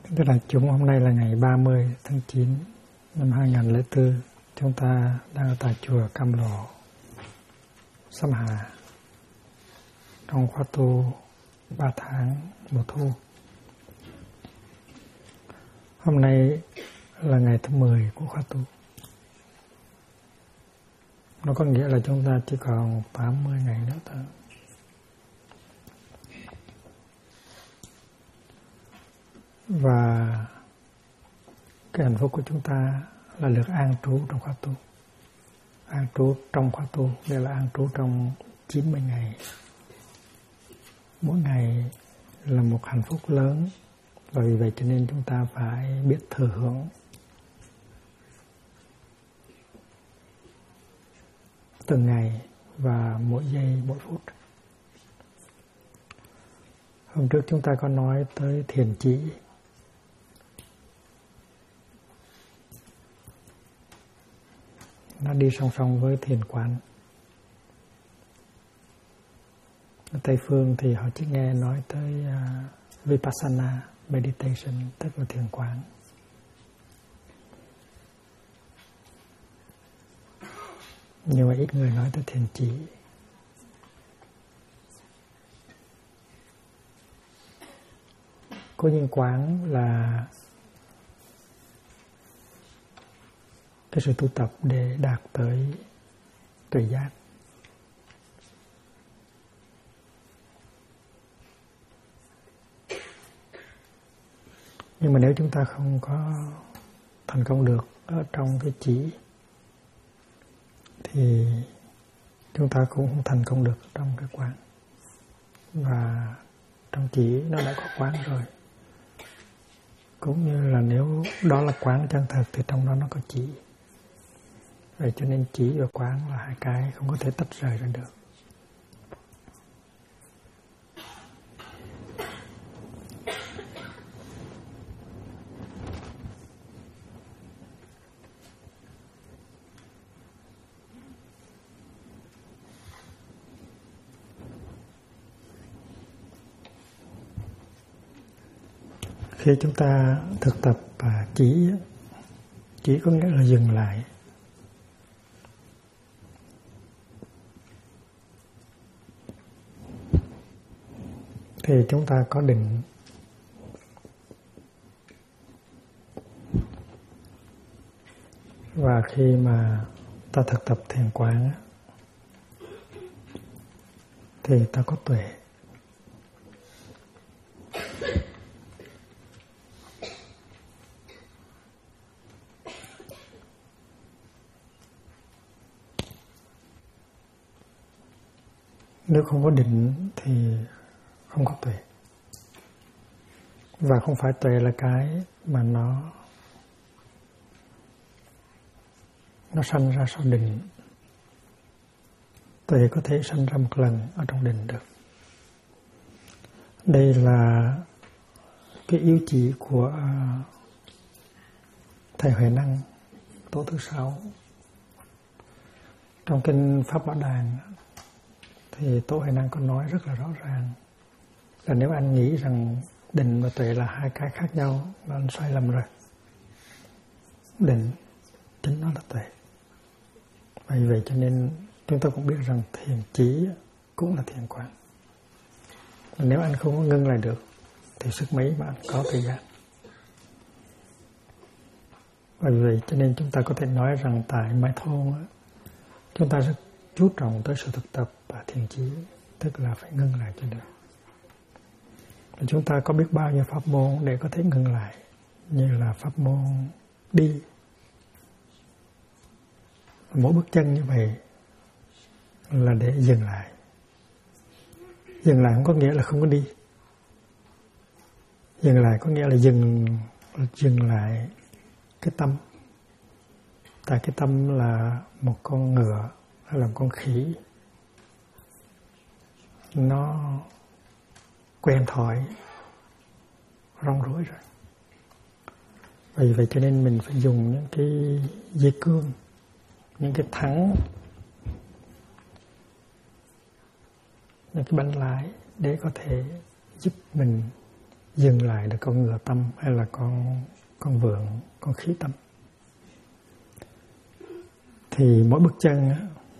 Tức là chúng hôm nay là ngày 30 tháng 9 năm 2004. Chúng ta đang ở tại chùa Cam Lộ, Sâm Hà, trong khóa tu 3 tháng mùa thu. Hôm nay là ngày thứ 10 của khóa tu. Nó có nghĩa là chúng ta chỉ còn 80 ngày nữa thôi. Và cái hạnh phúc của chúng ta là được an trú trong khóa tu. An trú trong khóa tu nghĩa là an trú trong 90 ngày. Mỗi ngày là một hạnh phúc lớn, và vì vậy cho nên chúng ta phải biết thừa hưởng từng ngày và mỗi giây mỗi phút. Hôm trước chúng ta có nói tới thiền chỉ. Nó đi song song với thiền quán. Ở Tây Phương thì họ chỉ nghe nói tới Vipassana meditation, tức là thiền quán. Nhưng mà ít người nói tới thiền chỉ. Cố nhiên quán là cái sự tu tập để đạt tới tuệ giác. Nhưng mà nếu chúng ta không có thành công được ở trong cái chỉ thì chúng ta cũng không thành công được trong cái quán. Và trong chỉ nó đã có quán rồi. Cũng như là nếu đó là quán chân thật thì trong đó nó có chỉ. Vậy cho nên chỉ và quán là hai cái không có thể tách rời ra được. Khi chúng ta thực tập chỉ có nghĩa là dừng lại. Thì chúng ta có định. Và khi mà ta thực tập thiền quán thì ta có tuệ. Nếu không có định thì không có tuệ. Và không phải tuệ là cái mà nó sanh ra sau định. Tuệ có thể sanh ra một lần ở trong định được. Đây là cái yếu chỉ của Thầy Huệ Năng, tổ thứ 6. Trong kinh Pháp Bảo Đàn thì Tổ Huệ Năng có nói rất là rõ ràng là nếu anh nghĩ rằng định và tuệ là hai cái khác nhau là anh sai lầm rồi. Định chính nó là tuệ. Vì vậy cho nên chúng ta cũng biết rằng thiền chỉ cũng là thiền quán. Nếu anh không có ngưng lại được thì sức mấy mà anh có tuệ giác. Vì vậy cho nên chúng ta có thể nói rằng tại Mai Thôn chúng ta rất chú trọng tới sự thực tập và thiền chỉ, tức là phải ngưng lại cho được. Và chúng ta có biết bao nhiêu pháp môn để có thể ngưng lại, như là pháp môn đi. Mỗi bước chân như vậy là để dừng lại. Dừng lại không có nghĩa là không có đi. Dừng lại có nghĩa là dừng lại cái tâm. Tại cái tâm là một con ngựa hay là một con khỉ. Nó quen thói, rong ruổi rồi. Vì vậy cho nên mình phải dùng những cái dây cương, những cái thắng, những cái bánh lái để có thể giúp mình dừng lại được con ngựa tâm hay là con vượn, con khí tâm. Thì mỗi bước chân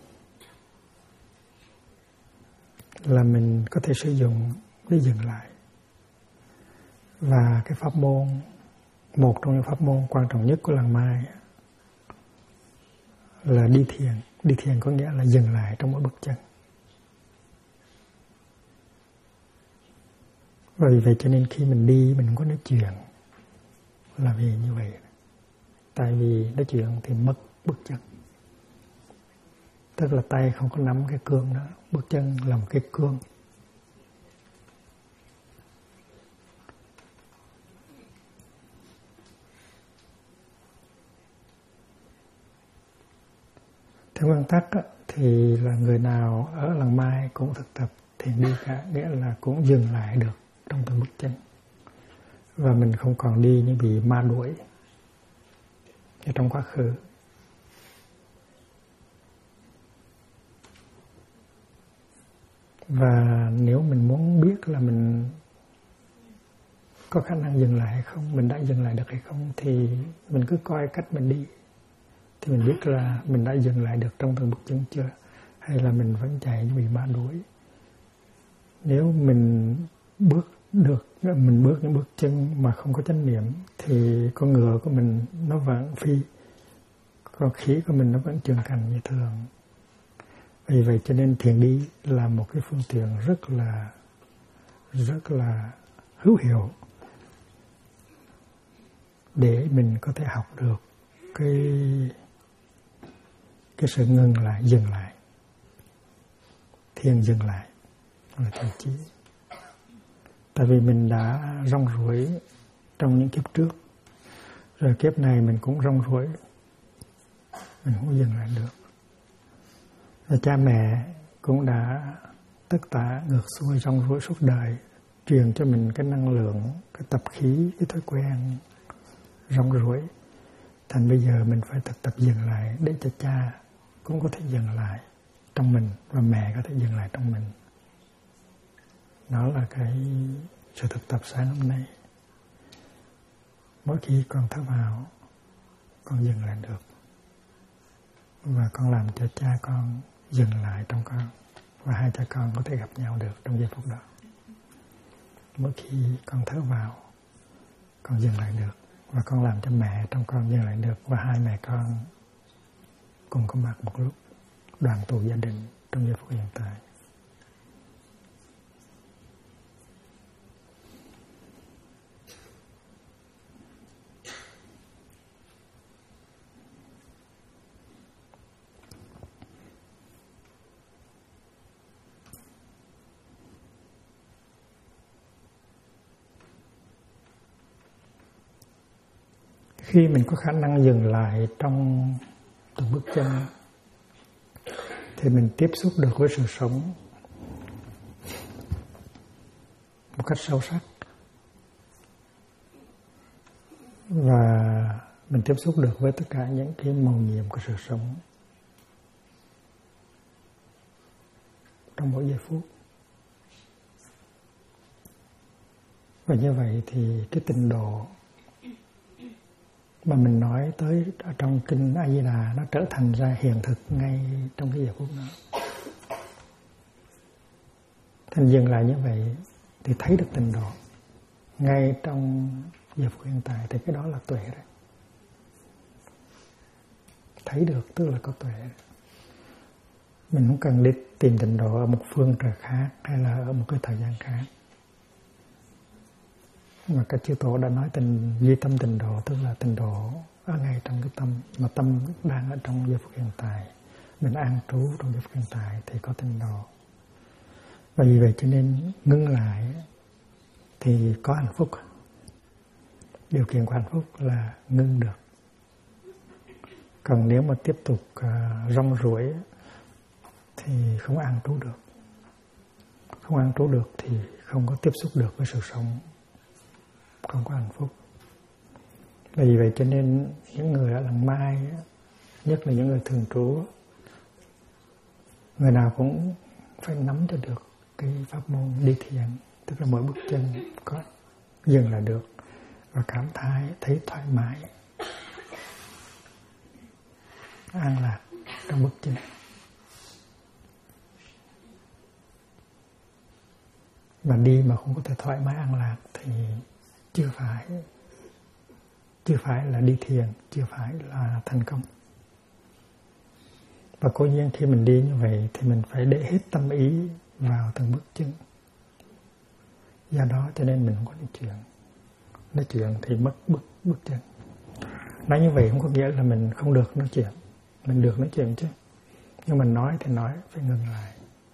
là mình có thể sử dụng để dừng lại. Và cái pháp môn, một trong những pháp môn quan trọng nhất của làng Mai là đi thiền. Đi thiền có nghĩa là dừng lại trong mỗi bước chân. Và vì vậy cho nên khi mình đi mình không có nói chuyện là vì như vậy. Tại vì nói chuyện thì mất bước chân. Tức là tay không có nắm cái cương đó, bước chân là một cái cương. Theo nguyên tắc thì là người nào ở làng Mai cũng thực tập thiền đi cả, nghĩa là cũng dừng lại được trong từng bước chân. Và mình không còn đi như bị ma đuổi như trong quá khứ. Và nếu mình muốn biết là mình có khả năng dừng lại hay không, mình đã dừng lại được hay không, thì mình cứ coi cách mình đi thì mình biết là mình đã dừng lại được trong từng bước chân chưa, hay là mình vẫn chạy như bị ma đuổi. Nếu mình bước những bước chân mà không có chánh niệm thì con ngựa của mình nó vẫn phi, con khí của mình nó vẫn trường cành như thường. Vì vậy cho nên thiền đi là một cái phương tiện rất là hữu hiệu để mình có thể học được cái sự ngừng lại, dừng lại. Thiền dừng lại là thiền chí. Tại vì mình đã rong ruổi trong những kiếp trước, rồi kiếp này mình cũng rong ruổi, mình không dừng lại được. Và cha mẹ cũng đã tất tả ngược xuôi rong ruổi suốt đời, truyền cho mình cái năng lượng, cái tập khí, cái thói quen rong ruổi. Thành bây giờ mình phải thực tập dừng lại để cho cha cũng có thể dừng lại trong mình và mẹ có thể dừng lại trong mình. Đó là cái sự thực tập sáng hôm nay. Mỗi khi con thở vào, con dừng lại được. Và con làm cho cha con dừng lại trong con. Và hai cha con có thể gặp nhau được trong giây phút đó. Mỗi khi con thở vào, con dừng lại được. Và con làm cho mẹ trong con dừng lại được. Và hai mẹ con cùng có mặt một lúc, đoàn tụ gia đình trong giây phút hiện tại. Khi mình có khả năng dừng lại trong từng bước chân thì mình tiếp xúc được với sự sống một cách sâu sắc. Và mình tiếp xúc được với tất cả những cái màu nhiệm của sự sống trong mỗi giây phút. Và như vậy thì cái tịnh độ mà mình nói tới ở trong kinh A Di Đà nó trở thành ra hiện thực ngay trong cái giờ phút đó. Thành dừng lại như vậy thì thấy được tịnh độ ngay trong giờ phút hiện tại, thì cái đó là tuệ đấy. Thấy được tức là có tuệ. Mình không cần đi tìm tịnh độ ở một phương trời khác hay là ở một cái thời gian khác. Mà các chư tổ đã nói duy tâm tịnh độ, tức là tịnh độ ở ngay trong cái tâm, mà tâm đang ở trong giây phút hiện tại, mình an trú trong giây phút hiện tại thì có tịnh độ. Và vì vậy cho nên ngưng lại thì có hạnh phúc. Điều kiện của hạnh phúc là ngưng được. Còn nếu mà tiếp tục rong ruổi thì không an trú được. Không an trú được thì không có tiếp xúc được với sự sống, không có hạnh phúc. Vì vậy cho nên những người ở làng Mai, nhất là những người thường trú, người nào cũng phải nắm cho được cái pháp môn đi thiền, tức là mỗi bước chân có dừng là được, và cảm thấy thoải mái, an lạc trong bước chân. Mà đi mà không có thể thoải mái an lạc thì chưa phải là đi thiền, chưa phải là thành công. Và cố nhiên khi mình đi như vậy thì mình phải để hết tâm ý vào từng bước chân. Do đó cho nên mình không có nói chuyện. Nói chuyện thì mất bước chân. Nói như vậy không có nghĩa là mình không được nói chuyện. Mình được nói chuyện chứ. Nhưng mình nói thì nói phải ngừng lại.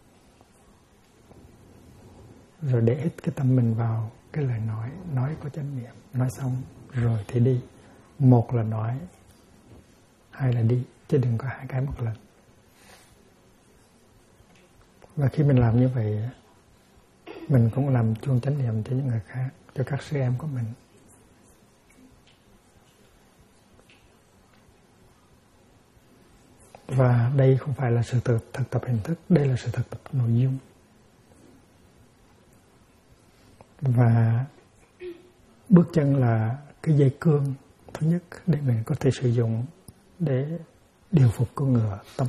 Rồi để hết cái tâm mình vào cái lời nói có chánh niệm. Nói xong rồi thì đi. Một là nói, hai là đi, chứ đừng có hai cái một lần. Và khi mình làm như vậy, mình cũng làm chuông chánh niệm cho những người khác, cho các sư em của mình. Và đây không phải là sự thực tập hình thức, đây là sự thực tập nội dung. Và bước chân là cái dây cương thứ nhất để mình có thể sử dụng để điều phục con ngựa tâm.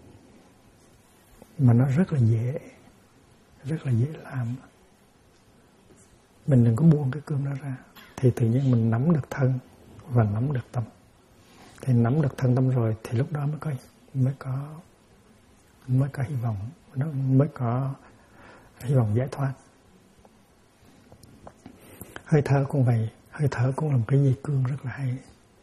Mà nó rất là dễ làm. Mình đừng có buông cái cương đó ra, thì tự nhiên mình nắm được thân và nắm được tâm. Thì nắm được thân tâm rồi thì lúc đó mới có hy vọng, nó mới có hy vọng giải thoát. Hơi thở cũng vậy, hơi thở cũng là một cái dây cương rất là hay.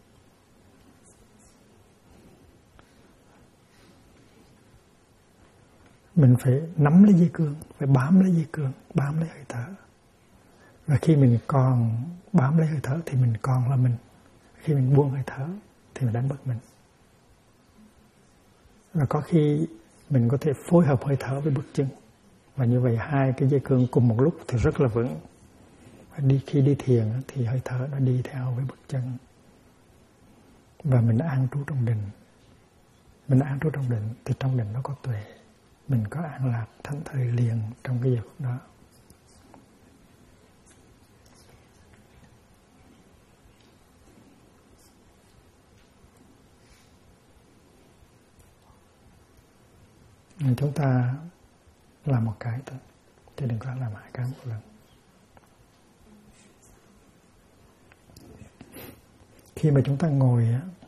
Mình phải nắm lấy dây cương, phải bám lấy dây cương, bám lấy hơi thở. Và khi mình còn bám lấy hơi thở thì mình còn là mình. Khi mình buông hơi thở thì mình đánh mất mình. Và có khi mình có thể phối hợp hơi thở với bước chân. Và như vậy hai cái dây cương cùng một lúc thì rất là vững. Khi đi thiền thì hơi thở nó đi theo với bước chân. Và mình an trú trong định. Mình an trú trong định thì trong định nó có tuệ. Mình có an lạc thảnh thơi liền trong cái giờ phút đó. Chúng ta làm một cái thôi, chứ đừng có làm hai cái một lần. Khi mà chúng ta ngồi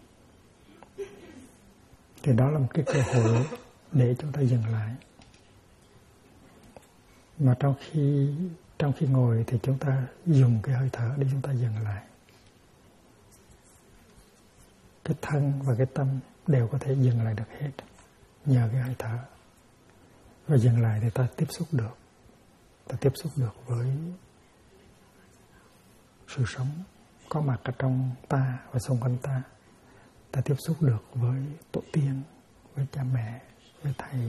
thì đó là một cái cơ hội để chúng ta dừng lại. Mà trong khi ngồi thì chúng ta dùng cái hơi thở để chúng ta dừng lại. Cái thân và cái tâm đều có thể dừng lại được hết nhờ cái hơi thở. Và dừng lại thì ta tiếp xúc được. Ta tiếp xúc được với sự sống có mặt ở trong ta và xung quanh ta. Ta tiếp xúc được với tổ tiên, với cha mẹ, với thầy,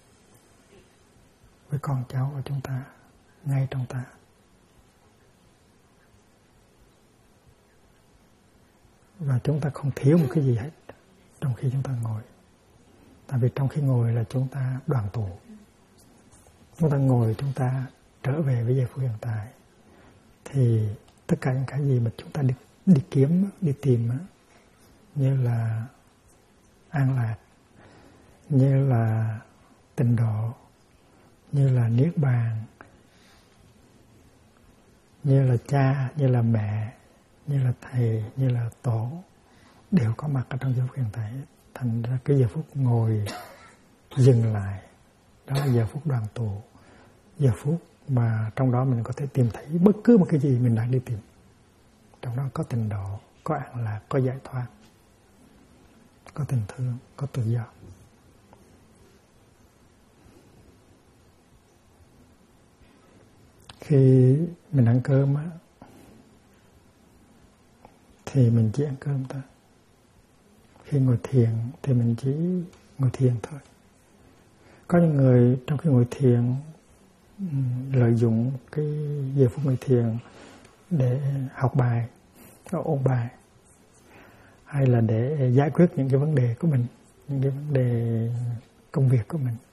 với con cháu của chúng ta, ngay trong ta. Và chúng ta không thiếu một cái gì hết trong khi chúng ta ngồi. Tại vì trong khi ngồi là chúng ta đoàn tụ. Chúng ta ngồi, chúng ta trở về với giây phút hiện tại. Thì tất cả những cái gì mà chúng ta đi kiếm, đi tìm, như là an lạc, như là tịnh độ, như là niết bàn, như là cha, như là mẹ, như là thầy, như là tổ, đều có mặt ở trong giây phút hiện tại. Thành ra cái giờ phút ngồi dừng lại, đó là giờ phút đoàn tụ, giờ phút mà trong đó mình có thể tìm thấy bất cứ một cái gì mình đang đi tìm. Trong đó có tịnh độ, có an lạc, có giải thoát, có tình thương, có tự do. Khi mình ăn cơm á, thì mình chỉ ăn cơm thôi. Khi ngồi thiền thì mình chỉ ngồi thiền thôi. Có những người trong khi ngồi thiền lợi dụng cái giờ phút ngồi thiền để học bài, ôn bài, hay là để giải quyết những cái vấn đề của mình, những cái vấn đề công việc của mình.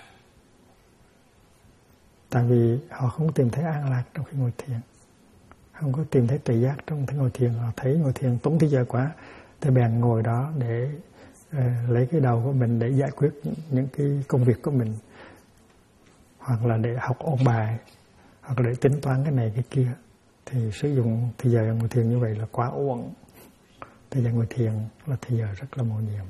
Tại vì họ không tìm thấy an lạc trong khi ngồi thiền. không có tìm thấy tuệ giác trong cái ngồi thiền. Họ thấy ngồi thiền tốn thời giờ quá, thì bèn ngồi đó để lấy cái đầu của mình để giải quyết những cái công việc của mình, hoặc là để học ôn bài, hoặc là để tính toán cái này cái kia. Thì sử dụng thời giờ ngồi thiền như vậy là quá uổng. Thời giờ ngồi thiền là thời giờ rất là mầu nhiệm.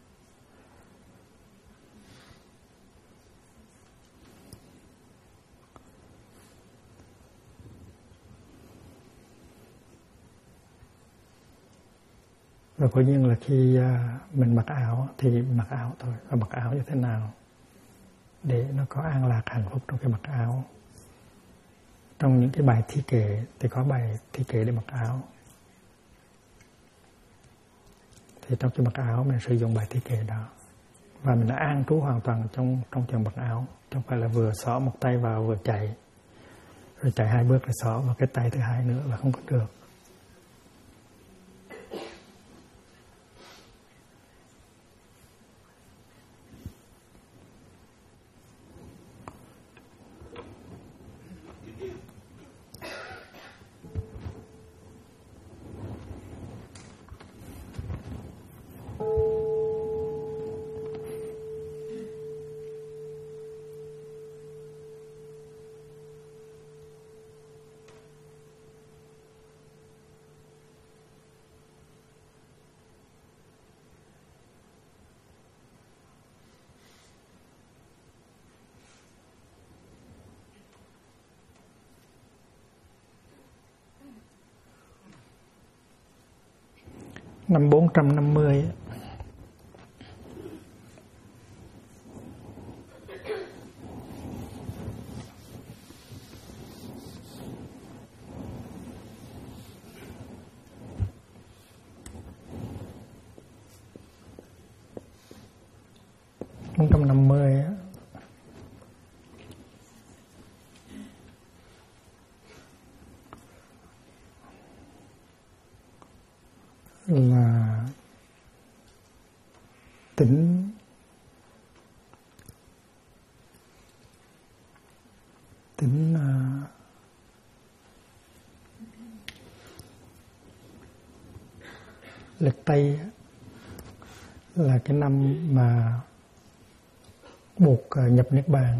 Và quả nhiên là khi mình mặc áo thì mặc áo thôi. Và mặc áo như thế nào để nó có an lạc hạnh phúc trong cái mặc áo. Trong những cái bài thi kệ thì có bài thi kệ để mặc áo. Thì trong cái mặc áo mình sử dụng bài thi kệ đó. Và mình đã an trú hoàn toàn trong chân mặc áo. Không phải là vừa xỏ một tay vào vừa chạy. Rồi chạy 2 bước rồi xỏ vào cái tay thứ hai nữa là không có được. Năm 450 450 là tính lịch Tây là cái năm mà buộc nhập Niết Bàn.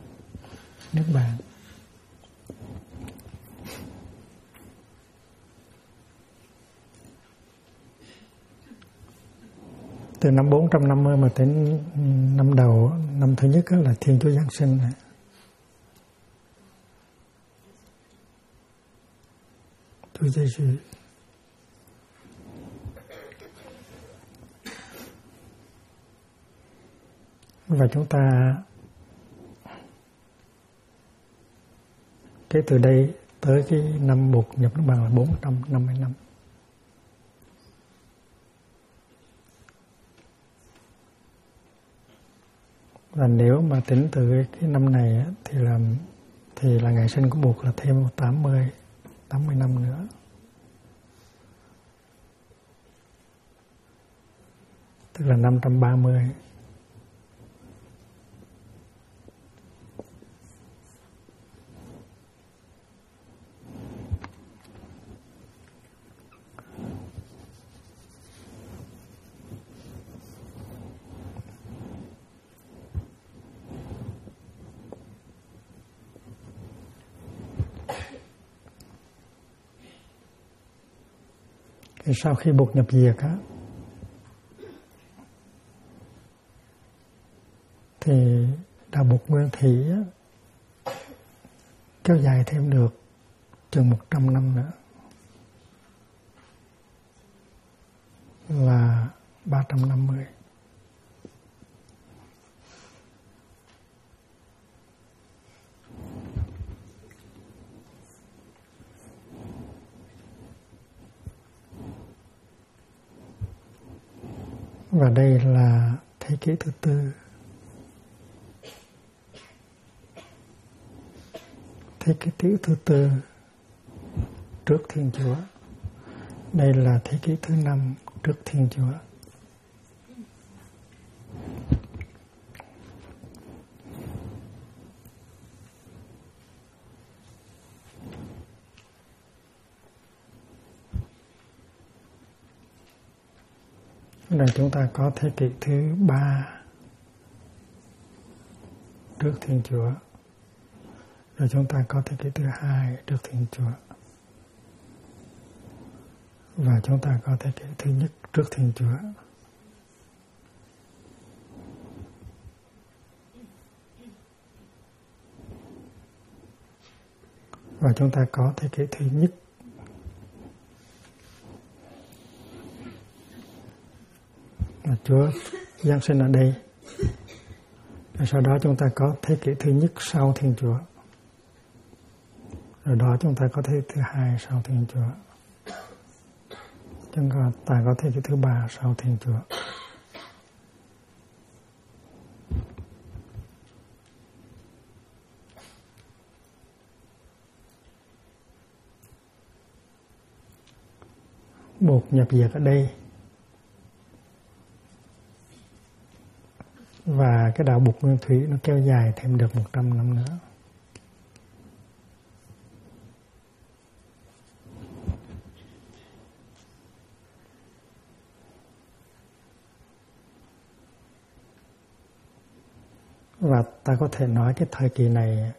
Từ năm 450 mà đến năm đầu, năm thứ nhất là Thiên Chúa Giáng sinh này. Chúa Giêsu. Và chúng ta kể từ đây tới cái năm buộc nhập Niết Bàn là 450 năm. Và nếu mà tính từ cái năm này thì là ngày sinh của Bụt là thêm 80 năm nữa. Tức là 530. Sau khi Bụt nhập diệt á, thì Đạo Bụt Nguyên Thủy á, kéo dài thêm được chừng 100 năm nữa, là 350. Và đây là thế kỷ thứ tư. Thế kỷ thứ tư trước Thiên Chúa. Đây là thế kỷ thứ 5 trước Thiên Chúa. Rồi chúng ta có thế kỷ thứ 3 trước Thiên Chúa. Rồi chúng ta có thế kỷ thứ 2 trước Thiên Chúa. Và chúng ta có thế kỷ thứ nhất trước Thiên Chúa. Và chúng ta có thế kỷ thứ nhất là Chúa Giáng sinh ở đây. Rồi sau đó chúng ta có thế kỷ thứ nhất sau Thiên Chúa. Rồi đó chúng ta có thế kỷ thứ 2 sau Thiên Chúa. Chúng ta có thế kỷ thứ 3 sau Thiên Chúa. Bột nhập diệt ở đây. Và cái đạo Bụt Nguyên Thủy nó kéo dài thêm được 100 năm nữa. Và ta có thể nói cái thời kỳ này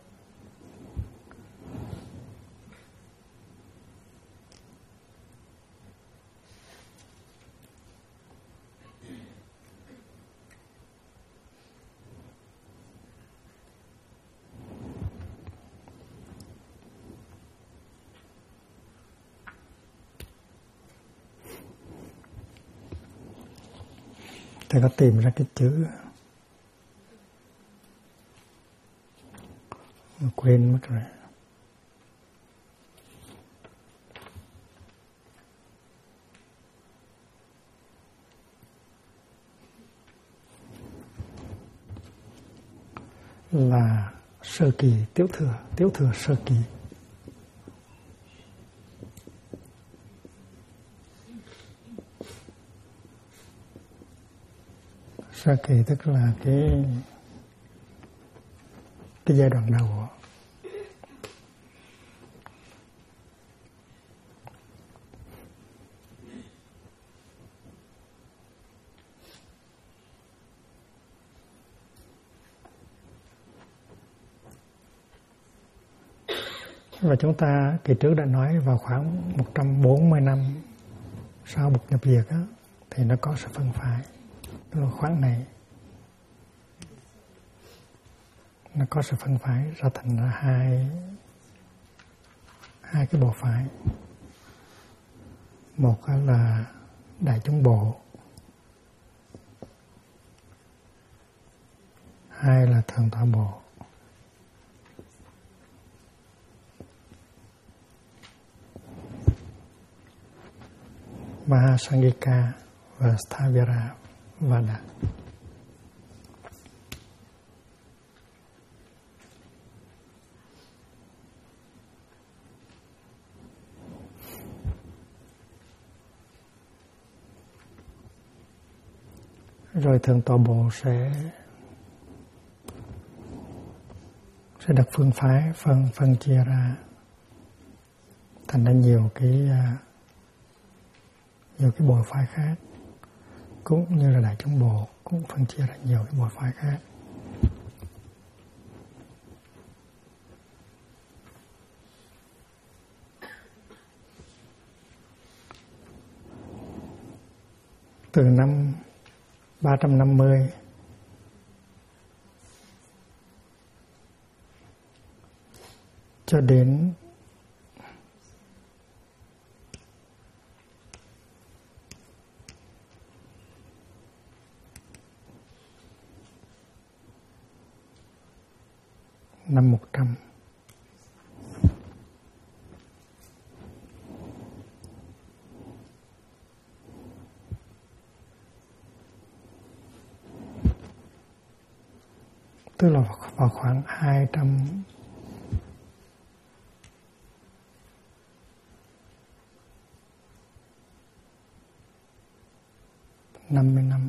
ta có tìm ra cái chữ mà quên mất rồi. Là sơ kỳ tiểu thừa sơ kỳ. Sơ kỳ tức là cái giai đoạn đầu. Và chúng ta kỳ trước đã nói vào khoảng 140 năm sau Bụt nhập diệt á, thì nó có sự phân phái. Tức là khoảng này nó có sự phân phái ra thành ra hai cái bộ phái. Một là Đại Chúng Bộ, hai là Thượng Tọa Bộ. Mahasangika và Stavira Vada. Rồi Thượng Tọa Bộ sẽ đặt phương phái phân chia ra thành ra nhiều cái bộ phái khác, cũng như là Đại Chúng Bộ cũng phân chia ra nhiều cái bộ phái khác. Từ năm 350 cho đến năm 100. Tức là vào khoảng 250 năm.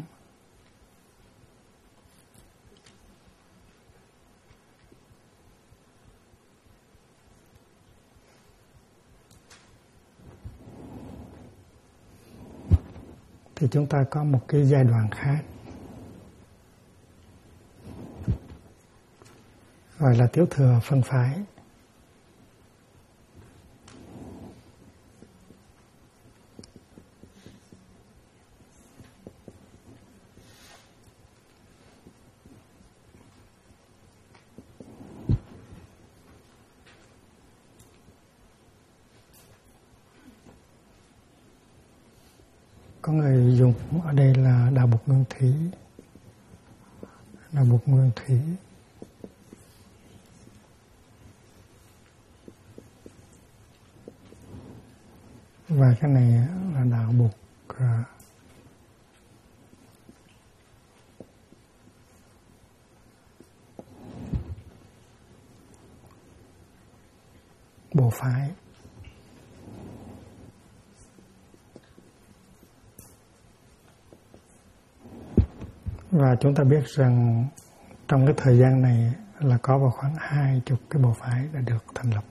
thì chúng ta có một cái giai đoạn khác gọi là tiểu thừa phân phái. Có người dùng ở đây là Đạo Bục Nguyên Thủy. Đạo Bục Nguyên Thủy. Và cái này là Đạo Bục Bộ Phái. Và chúng ta biết rằng trong cái thời gian này là có vào khoảng 20 cái bộ phái đã được thành lập.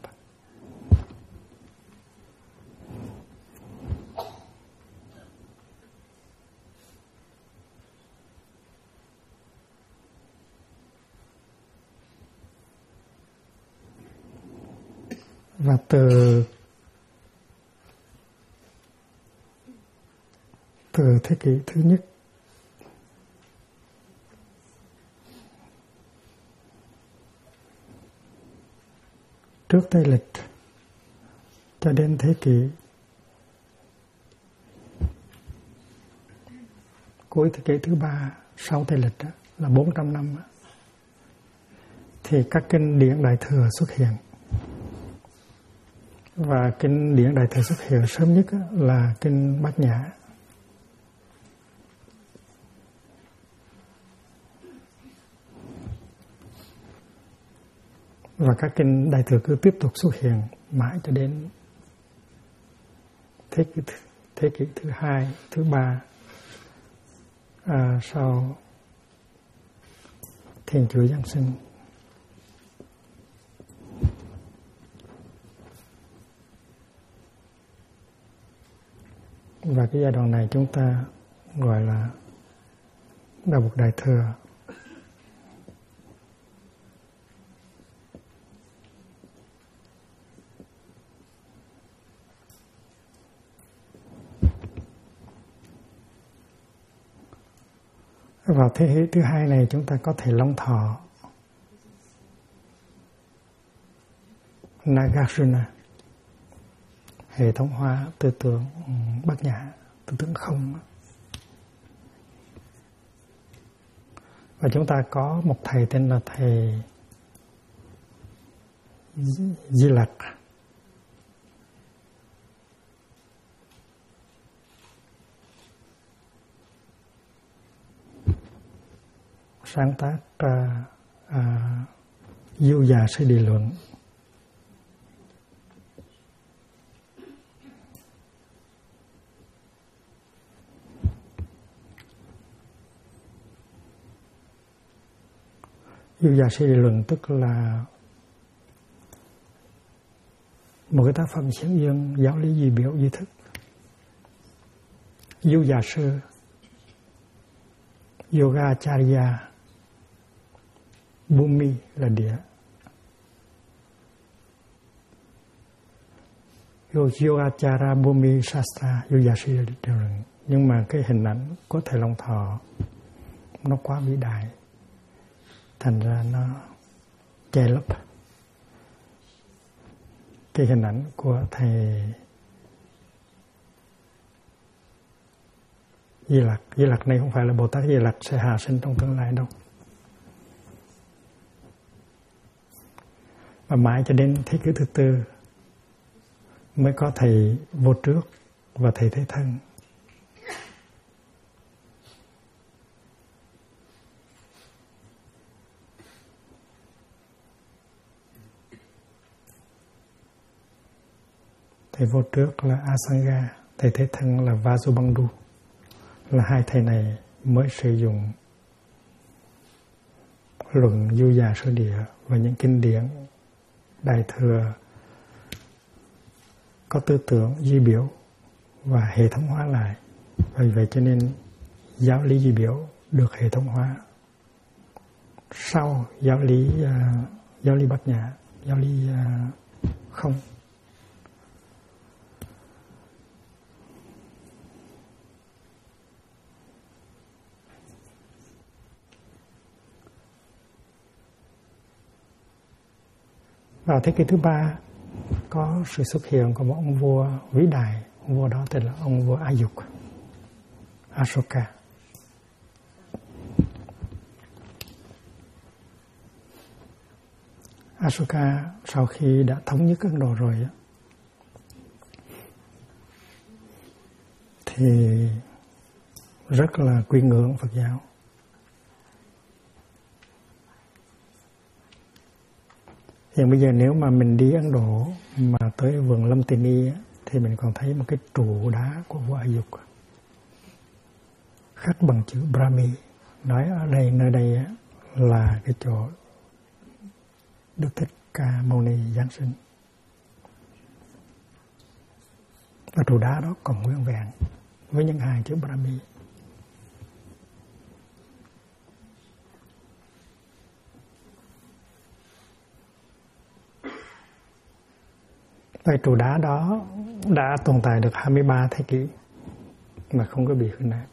Và từ thế kỷ thứ nhất trước Tây lịch cho đến thế kỷ cuối thế kỷ thứ 3 sau Tây lịch đó, là 400 năm đó, thì các kinh điển Đại Thừa xuất hiện. Và kinh điển Đại Thừa xuất hiện sớm nhất là kinh Bát Nhã. Và các kinh Đại Thừa cứ tiếp tục xuất hiện mãi cho đến thế kỷ thứ 2, thứ 3 sau Thiên Chúa Giáng sinh. Và cái giai đoạn này chúng ta gọi là Đạo Bục Đại Thừa. Vào thế hệ thứ hai này chúng ta có Thầy Long Thọ, Nagarjuna, hệ thống hóa tư tưởng Bát Nhã, tư tưởng không. Và chúng ta có một thầy tên là thầy Di Lặc, sáng tác Diêu Già Sư Địa Luận. Diêu Già Sư Địa Luận tức là một cái tác phẩm hiển dương giáo lý duy biểu duy thức. Diêu Già Sư, Yogacharya, Bhumi là địa, Yogacharya Bhumi Shastra, Yoga Sư Địa Luận. Nhưng mà cái hình ảnh của Thầy Long Thọ nó quá vĩ đại, thành ra nó che lấp cái hình ảnh của thầy Di Lặc. Di Lặc này không phải là Bồ Tát Di Lặc sẽ hạ sinh trong tương lai đâu. Và mãi cho đến thế kỷ thứ tư mới có thầy Vô Trước và thầy Thế Thân. Thầy Vô Trước là Asanga, thầy Thế Thân là Vasubandhu. Là hai thầy này mới sử dụng luận Du Già Sơ Địa và những kinh điển Đại Thừa có tư tưởng duy biểu và hệ thống hóa lại. Vì vậy cho nên giáo lý di biểu được hệ thống hóa sau giáo lý Bát Nhã, giáo lý không. Vào thế kỷ thứ 3 có sự xuất hiện của một ông vua vĩ đại. Ông vua đó tên là ông vua A Dục, Asoka. Asoka sau khi đã thống nhất Ấn Độ rồi thì rất là quy ngưỡng Phật giáo. Hiện bây giờ nếu mà mình đi Ấn Độ mà tới vườn Lâm Tỳ Ni thì mình còn thấy một cái trụ đá của vua A Dục khắc bằng chữ Brahmi, nói ở đây nơi đây là cái chỗ Đức Thích Ca Mâu Ni giáng sinh. Và trụ đá đó còn nguyên vẹn với những hàng chữ Brahmi. Vậy trụ đá đó đã tồn tại được 23 thế kỷ mà không có bị hư nát.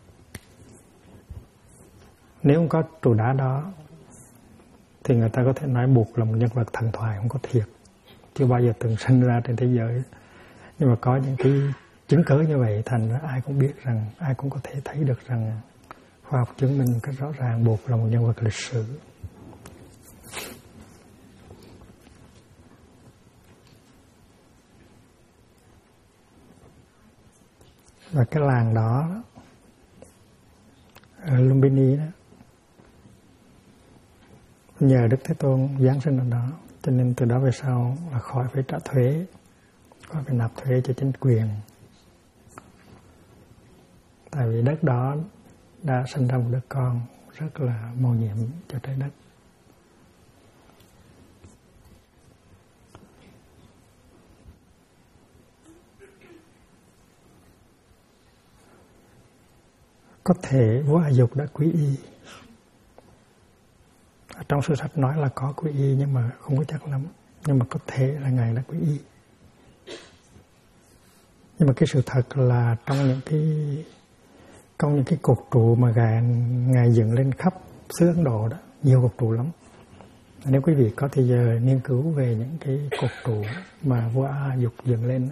Nếu không có trụ đá đó thì người ta có thể nói Bụt là một nhân vật thần thoại không có thiệt, chưa bao giờ từng sinh ra trên thế giới. Nhưng mà có những cái chứng cứ như vậy, thành ra ai cũng biết rằng, ai cũng có thể thấy được rằng khoa học chứng minh một cách rõ ràng Bụt là một nhân vật lịch sử. Và cái làng đó ở Lumbini đó, nhờ Đức Thế Tôn giáng sinh ở đó, cho nên từ đó về sau là khỏi phải trả thuế, khỏi phải nạp thuế cho chính quyền. Tại vì đất đó đã sinh ra một đứa con rất là mầu nhiệm cho trái đất. Có thể vua A Dục đã quy y. Ở trong sử sách nói là có quy y nhưng mà không có chắc lắm. Nhưng mà có thể là Ngài đã quy y. Nhưng mà cái sự thật là trong những cái cột trụ mà Ngài dựng lên khắp xứ Ấn Độ đó, nhiều cột trụ lắm. Nếu quý vị có thời giờ nghiên cứu về những cái cột trụ mà vua A Dục dựng lên đó,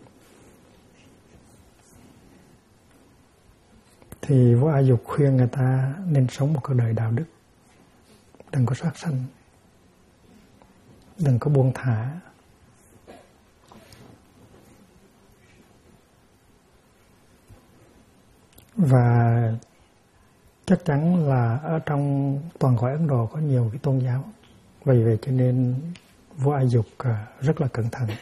thì vua A Dục khuyên người ta nên sống một cuộc đời đạo đức, đừng có sát sanh, đừng có buông thả, và chắc chắn là ở trong toàn cõi Ấn Độ có nhiều cái tôn giáo, vì vậy cho nên vua A Dục rất là cẩn thận.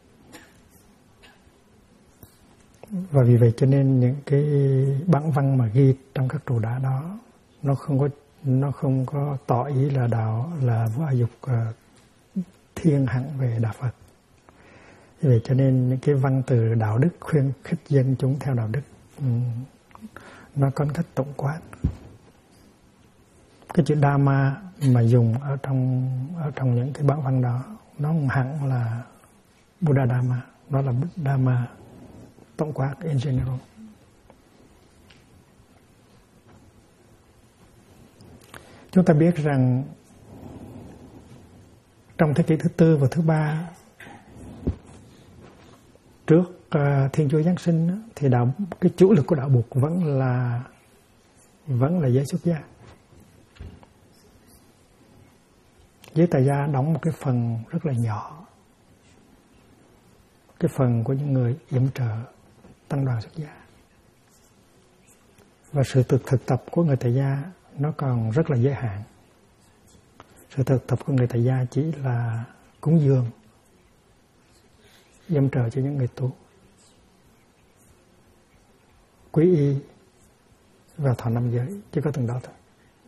Và vì vậy cho nên những cái bản văn mà ghi trong các trụ đá đó nó không có tỏ ý là vua A Dục thiên hẳn về đạo Phật. Vì vậy cho nên những cái văn từ đạo đức khuyên khích dân chúng theo đạo đức nó có cách tổng quát. Cái chữ Dhamma mà dùng ở trong những cái bản văn đó nó không hẳn là Buddha Dhamma, nó là Dhamma tổng quát in general. Chúng ta biết rằng trong thế kỷ thứ 4 và thứ 3 trước Thiên Chúa Giáng sinh thì cái chủ lực của đạo Bụt vẫn là giới xuất gia. Giới tại gia đóng một cái phần rất là nhỏ, cái phần của những người yểm trợ tăng đoàn xuất gia. Và sự thực tập của người tại gia nó còn rất là giới hạn. Sự thực tập của người tại gia chỉ là cúng dường, yểm trợ cho những người tu, quy y và thọ 5 giới, chỉ có từng đó thôi.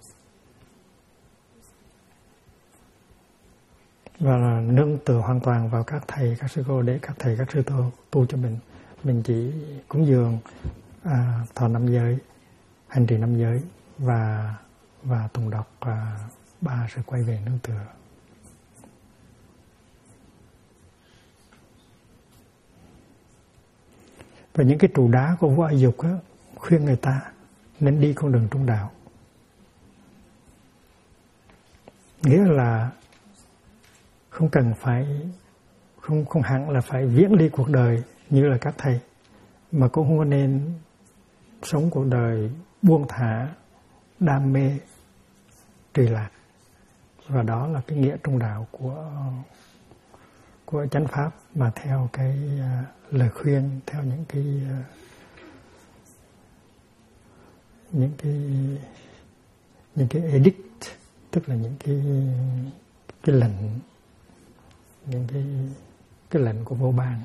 Và là nương tựa hoàn toàn vào các thầy, các sư cô để các thầy, các sư tu cho mình. Mình chỉ cúng dường, thọ 5 giới, hành trì 5 giới và tụng đọc 3 sự quay về nương tựa. Và những cái trụ đá của vua A Dục á, khuyên người ta nên đi con đường trung đạo. Nghĩa là không cần phải, không hẳn là phải viễn ly cuộc đời như là các thầy, mà cũng không có nên sống cuộc đời buông thả, đam mê, trì lạc. Và đó là cái nghĩa trung đạo của chánh pháp, mà theo cái lời khuyên, theo những cái edict, tức là những cái lệnh, những cái lệnh của vua ban.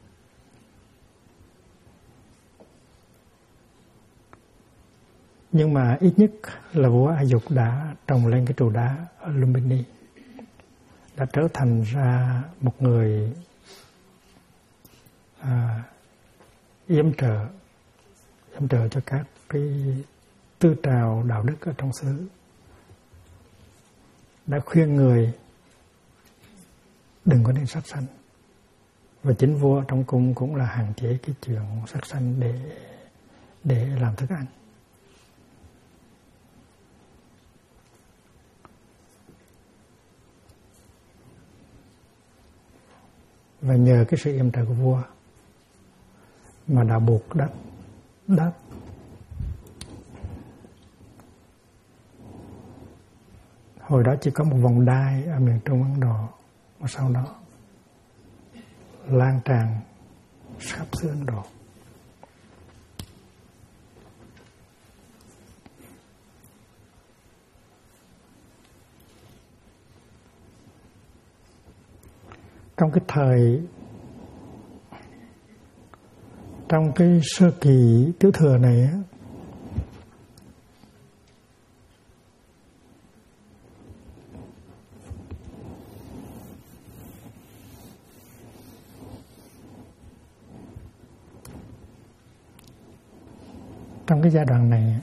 Nhưng mà ít nhất là vua A Dục đã trồng lên cái trụ đá ở Lumbini, đã trở thành ra một người yểm trợ cho các cái tư trào đạo đức ở trong xứ, đã khuyên người đừng có nên sát sanh. Và chính vua trong cung cũng là hạn chế cái chuyện sát sanh để làm thức ăn. Và nhờ cái sự yểm trợ của vua mà đạo buộc đáp hồi đó chỉ có một vòng đai ở miền Trung Ấn Độ, mà sau đó lan tràn khắp xứ Ấn Độ. Trong cái sơ kỳ tiểu thừa này á, trong cái giai đoạn này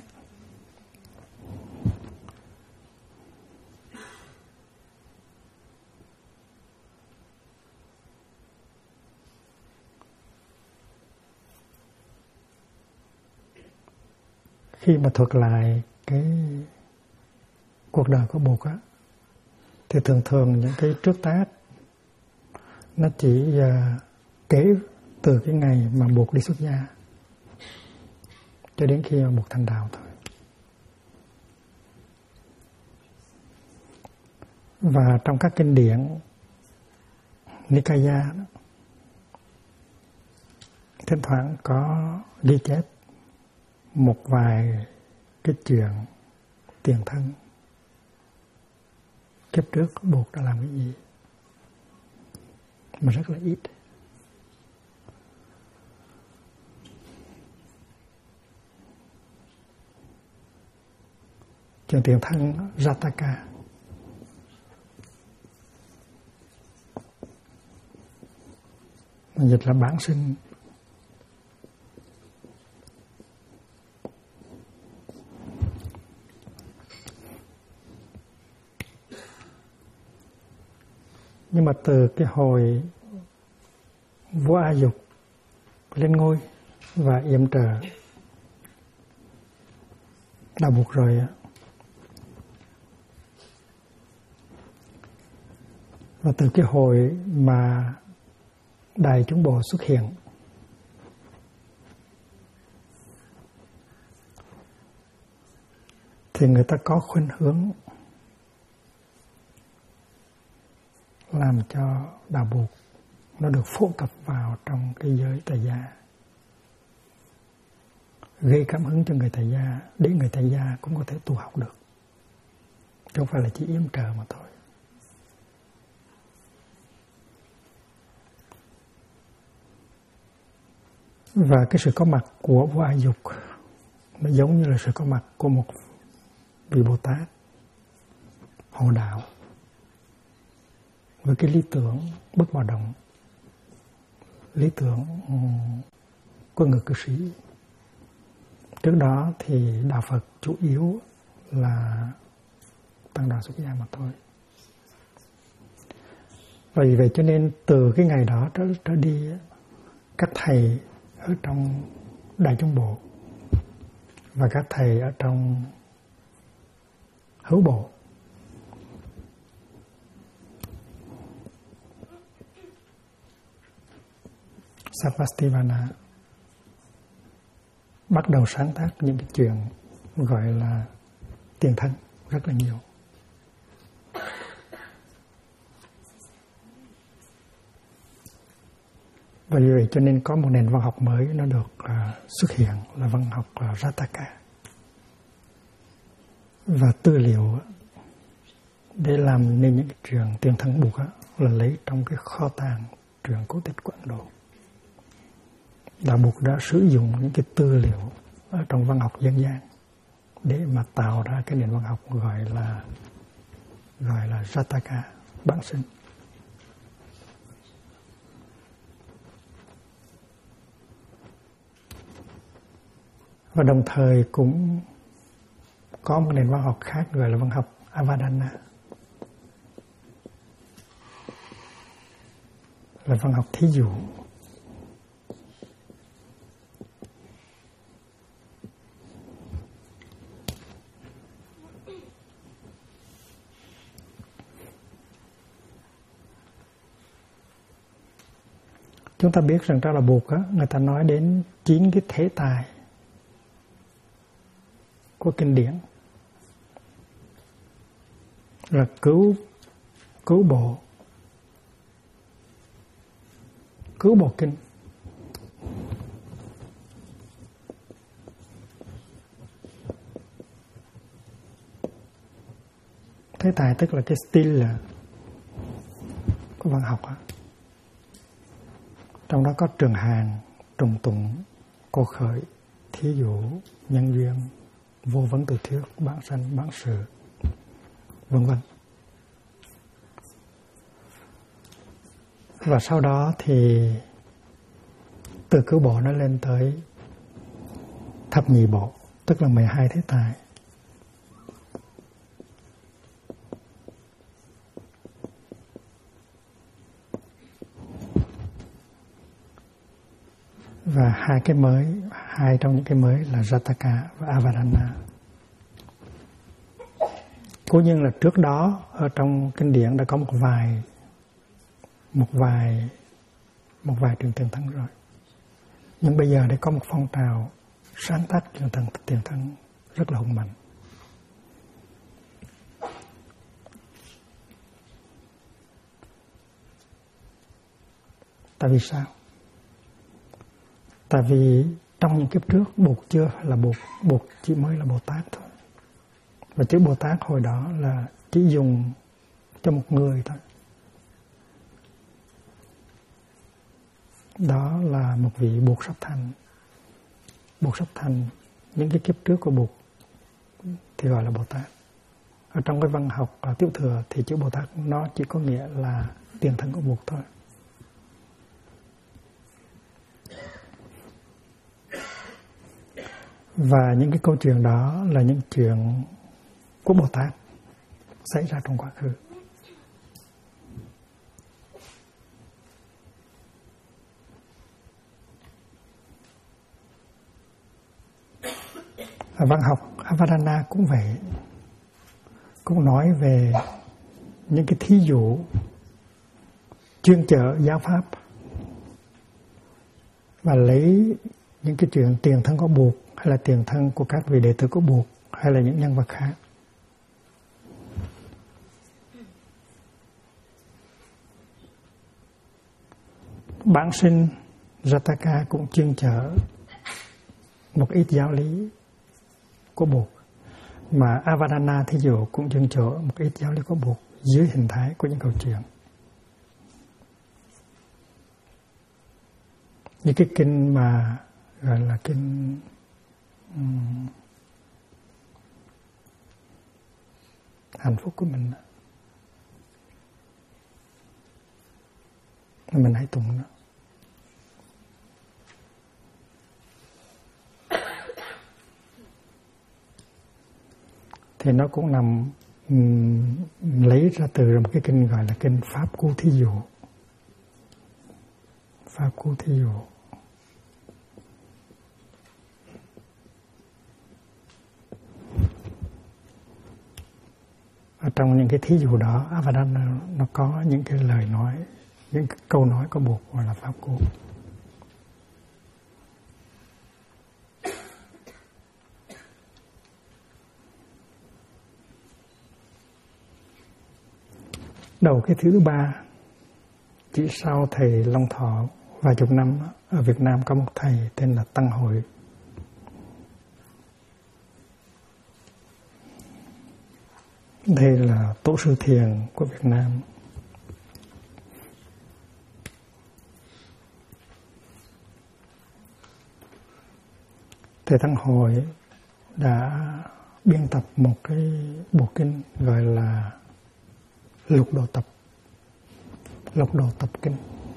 khi mà thuật lại cái cuộc đời của Bụt á, thì thường những cái trước tác nó chỉ kể từ cái ngày mà Bụt đi xuất gia cho đến khi mà Bụt thành đạo thôi. Và trong các kinh điển Nikaya đó, thỉnh thoảng có ghi chép một vài cái chuyện tiền thân kiếp trước Bụt đã làm cái gì, mà rất là ít. Chuyện tiền thân Jataka, dịch là bản sinh. Nhưng mà từ cái hồi vua A Dục lên ngôi và yểm trợ đạo Bụt rồi, và từ cái hồi mà Đại Chúng Bồ xuất hiện, thì người ta có khuynh hướng làm cho đạo Bụt nó được phổ cập vào trong cái giới tại gia, gây cảm hứng cho người tại gia để người tại gia cũng có thể tu học được, chứ không phải là chỉ yểm trợ mà thôi. Và cái sự có mặt của vua A Dục nó giống như là sự có mặt của một vị Bồ Tát hộ đạo với cái lý tưởng bất bạo động, lý tưởng của người cư sĩ, Trước đó thì đạo Phật chủ yếu là tăng đoàn xuất gia mà thôi. Vì vậy cho nên từ cái ngày đó trở đi, các thầy ở trong Đại Chúng Bộ và các thầy ở trong Hữu Bộ Sarvastivana bắt đầu sáng tác những cái chuyện gọi là tiền thân rất là nhiều. Và vì vậy cho nên có một nền văn học mới nó được xuất hiện là văn học Rataka. Và tư liệu để làm nên những cái truyện tiền thân Bụt là lấy trong cái kho tàng truyện cổ tích của Ấn Độ. Đạo Bụt đã sử dụng những cái tư liệu ở trong văn học dân gian để mà tạo ra cái nền văn học gọi là Rataka, bản sinh. Và đồng thời cũng có một nền văn học khác gọi là văn học Avadana, là văn học thí dụ. Chúng ta biết rằng trong là Bụt người ta nói đến 9 cái thế tài của kinh điển là cứu bộ kinh, thế tài tức là cái style của văn học trong đó có trường hàng, trùng tụng, cô khởi, thí dụ, nhân duyên, vô vấn từ thuyết, bản sanh, bản sự, vân vân. Và sau đó thì từ cứu bộ nó lên tới thập nhị bộ, tức là 12 thế tài. Và hai trong những cái mới là Rataka và Avadana. Cố nhiên là trước đó ở trong kinh điển đã có một vài trường tiền thân rồi. Nhưng bây giờ đã có một phong trào sáng tác tiền thân rất là hùng mạnh. Tại vì sao? Tại vì trong những kiếp trước Bụt chưa phải là Bụt chỉ mới là Bồ Tát thôi. Và chữ Bồ Tát hồi đó là chỉ dùng cho một người thôi. Đó là một vị Bụt sắp thành. Bụt sắp thành, những cái kiếp trước của Bụt thì gọi là Bồ Tát. Ở trong cái văn học Tiểu Thừa thì chữ Bồ Tát nó chỉ có nghĩa là tiền thân của Bụt thôi. Và những cái câu chuyện đó là những chuyện của Bồ Tát xảy ra trong quá khứ. Và văn học Avadana cũng vậy, cũng nói về những cái thí dụ chuyên chở giáo pháp và lấy những cái chuyện tiền thân của Bụt hay là tiền thân của các vị đệ tử của Bụt hay là những nhân vật khác. Bản sinh Rataka cũng chuyên chở một ít giáo lý của Bụt, mà Avadana thí dụ cũng chuyên chở một ít giáo lý của Bụt dưới hình thái của những câu chuyện. Những cái kinh mà gọi là kinh hạnh phúc của mình hãy tụng nó. thì nó cũng nằm lấy ra từ một cái kinh gọi là kinh Pháp Cú Thí Dụ. Pháp Cú Thí Dụ. Ở trong những cái thí dụ đó, Avadana nó có những cái lời nói, những cái câu nói có buộc gọi là Pháp Cú. Đầu cái thứ ba, chỉ sau thầy Long Thọ vài chục năm, ở Việt Nam có một thầy tên là Tăng Hội. Đây là tổ sư thiền của Việt Nam. Thầy Tăng Hội đã biên tập một cái bộ kinh gọi là Lục Độ Tập. Lục Độ Tập Kinh.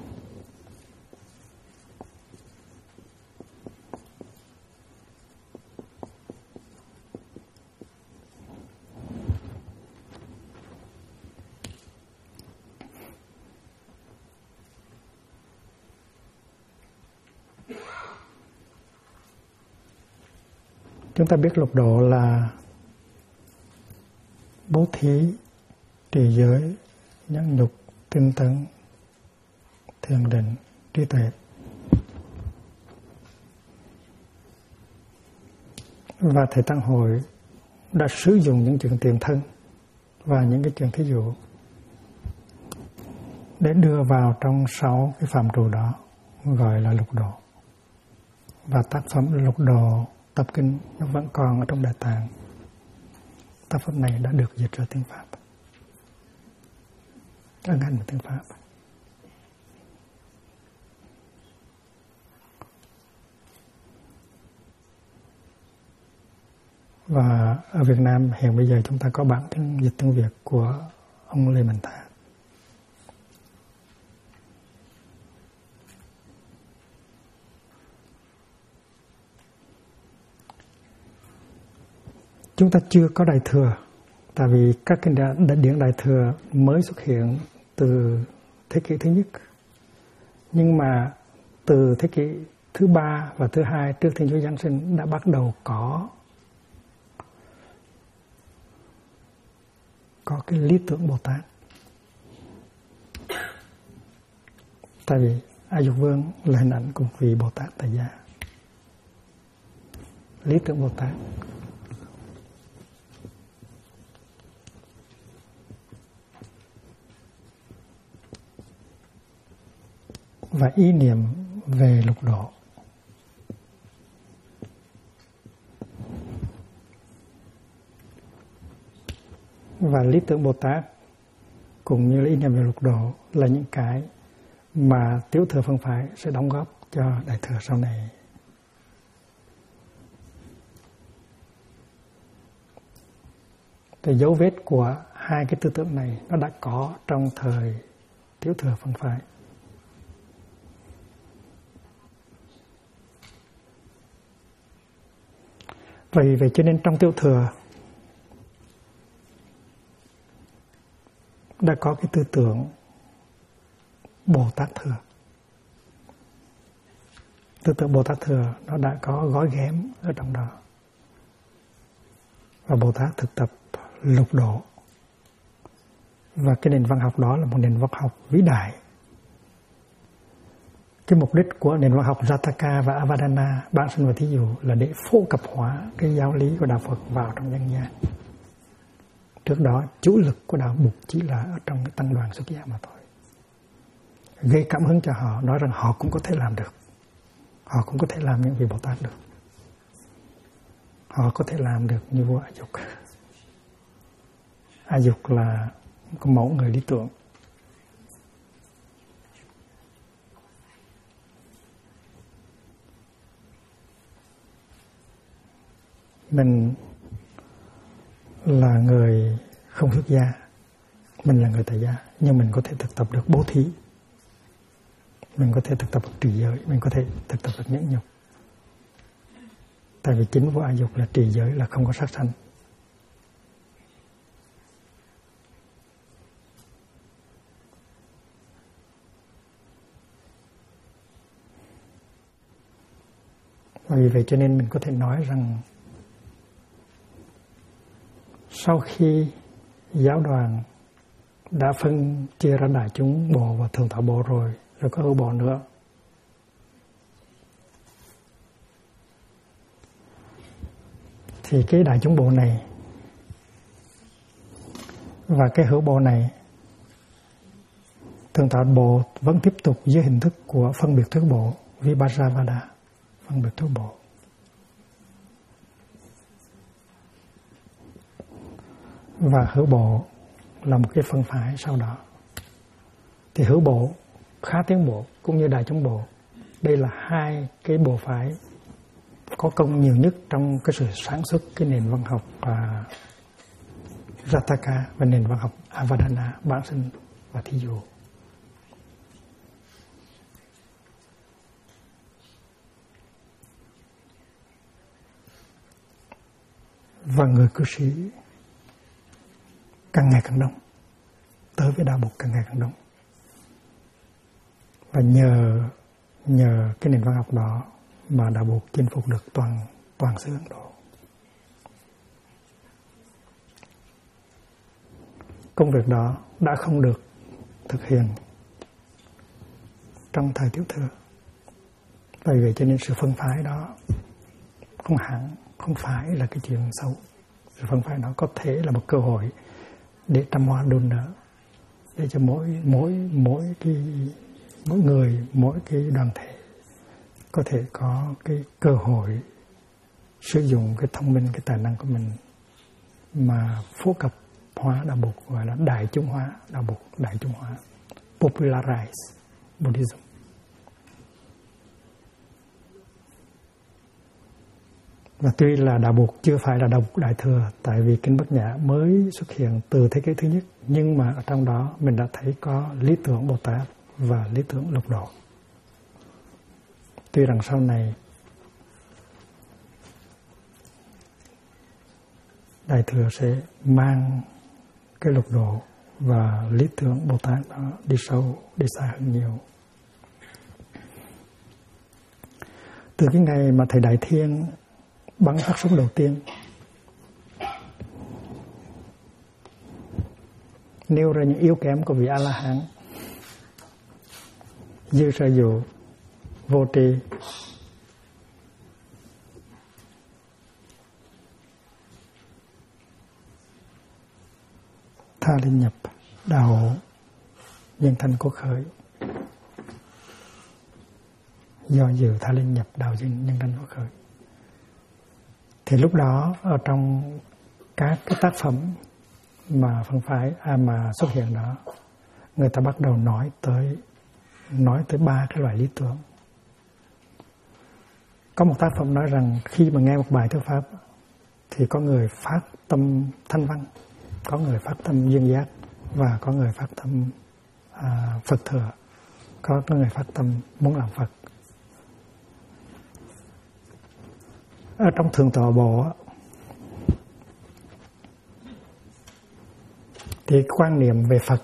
Chúng ta biết lục độ là bố thí, trì giới, nhẫn nhục, tinh tấn, thiền định, trí tuệ. Và thầy Tăng Hội đã sử dụng những chuyện tiền thân và những cái chuyện thí dụ để đưa vào trong 6 cái phạm trù đó, gọi là lục độ. Và tác phẩm Lục Độ Tập Kinh nó vẫn còn ở trong Đại Tạng. Tác phẩm này đã được dịch ra tiếng Pháp, ấn hành vào tiếng Pháp. Và ở Việt Nam hiện bây giờ chúng ta có bản tiếng dịch tiếng Việt của ông Lê Mạnh Thà. Chúng ta chưa có Đại Thừa, tại vì các kinh điển Đại Thừa mới xuất hiện từ thế kỷ thứ nhất. Nhưng mà từ thế kỷ thứ 3 và thứ 2 trước Thiên Chúa Giáng sinh đã bắt đầu có cái lý tưởng Bồ Tát. Tại vì A Dục Vương là hình ảnh của vị Bồ Tát tại gia. Lý tưởng Bồ Tát. Và ý niệm về lục độ. Và lý tưởng Bồ Tát cũng như ý niệm về lục độ là những cái mà Tiểu Thừa Phân Phái sẽ đóng góp cho Đại Thừa sau này. Thì dấu vết của hai cái tư tưởng này nó đã có trong thời Tiểu Thừa Phân Phái. Vậy cho nên trong Tiểu Thừa đã có cái tư tưởng Bồ Tát Thừa. Tư tưởng Bồ Tát Thừa nó đã có gói ghém ở trong đó. Và Bồ Tát thực tập lục độ. Và cái nền văn học đó là một nền văn học vĩ đại. Cái mục đích của nền văn học Jataka và Avadana, bản sinh và thí dụ là để phổ cập hóa cái giáo lý của Đạo Phật vào trong nhân gian. Trước đó, chủ lực của Đạo Bụt chỉ là ở trong cái tăng đoàn xuất gia mà thôi. Gây cảm hứng cho họ, nói rằng họ cũng có thể làm được. Họ cũng có thể làm những vị Bồ Tát được. Họ có thể làm được như vua A Dục. A Dục là một mẫu người lý tưởng. Mình là người không xuất gia, mình là người tại gia, nhưng mình có thể thực tập được bố thí, mình có thể thực tập được trì giới, mình có thể thực tập được nhẫn nhục. Tại vì chính vua A Dục là trì giới, là không có sát sanh. Và vì vậy cho nên mình có thể nói rằng sau khi giáo đoàn đã phân chia ra đại chúng bộ và thượng tọa bộ rồi có hữu bộ nữa, thì cái đại chúng bộ này và cái hữu bộ này, thượng tọa bộ vẫn tiếp tục dưới hình thức của phân biệt thuyết bộ, Vibhajavada, phân biệt thuyết bộ. Và hữu bộ là một cái phân phái sau đó. Thì hữu bộ, khá tiến bộ cũng như đại chúng bộ, đây là hai cái bộ phái có công nhiều nhất trong cái sự sản xuất cái nền văn học Jataka và nền văn học Avadana, bản sinh và thí dụ. Và người cư sĩ càng ngày càng đông, tới với đạo Bụt càng ngày càng đông. Và nhờ cái nền văn học đó mà đạo Bụt chinh phục được toàn xứ Ấn Độ. Công việc đó đã không được thực hiện trong thời Tiểu Thừa. Bởi vậy cho nên sự phân phái đó không phải là cái chuyện xấu. Sự phân phái đó có thể là một cơ hội để trăm hoa đua nở, để cho mỗi người, mỗi cái đoàn thể có thể có cái cơ hội sử dụng cái thông minh, cái tài năng của mình mà phổ cập hóa đạo Bụt, gọi là đại chúng hóa đạo Bụt, đại chúng hóa, popularize Buddhism. Và tuy là đạo Bụt chưa phải là đạo Bụt Đại Thừa, tại vì Kinh Bát Nhã mới xuất hiện từ thế kỷ thứ nhất, nhưng mà ở trong đó mình đã thấy có lý tưởng Bồ Tát và lý tưởng lục độ. Tuy rằng sau này Đại Thừa sẽ mang cái lục độ và lý tưởng Bồ Tát đó đi sâu, đi xa hơn nhiều. Từ cái ngày mà thầy Đại Thiên bắn phát súng đầu tiên, nêu ra những yếu kém của vị A-la-hán: dư sở dụ, vô tri, tha linh nhập, đạo nhân thanh có khởi. Do dự tha linh nhập, đạo nhân thanh có khởi. Thì lúc đó ở trong các cái tác phẩm mà phân phái mà xuất hiện đó, người ta bắt đầu nói tới ba cái loại lý tưởng. Có một tác phẩm nói rằng khi mà nghe một bài thuyết pháp thì có người phát tâm thanh văn, có người phát tâm duyên giác và có người phát tâm Phật thừa, có người phát tâm muốn làm Phật. Ở trong Thượng Tọa Bộ thì quan niệm về Phật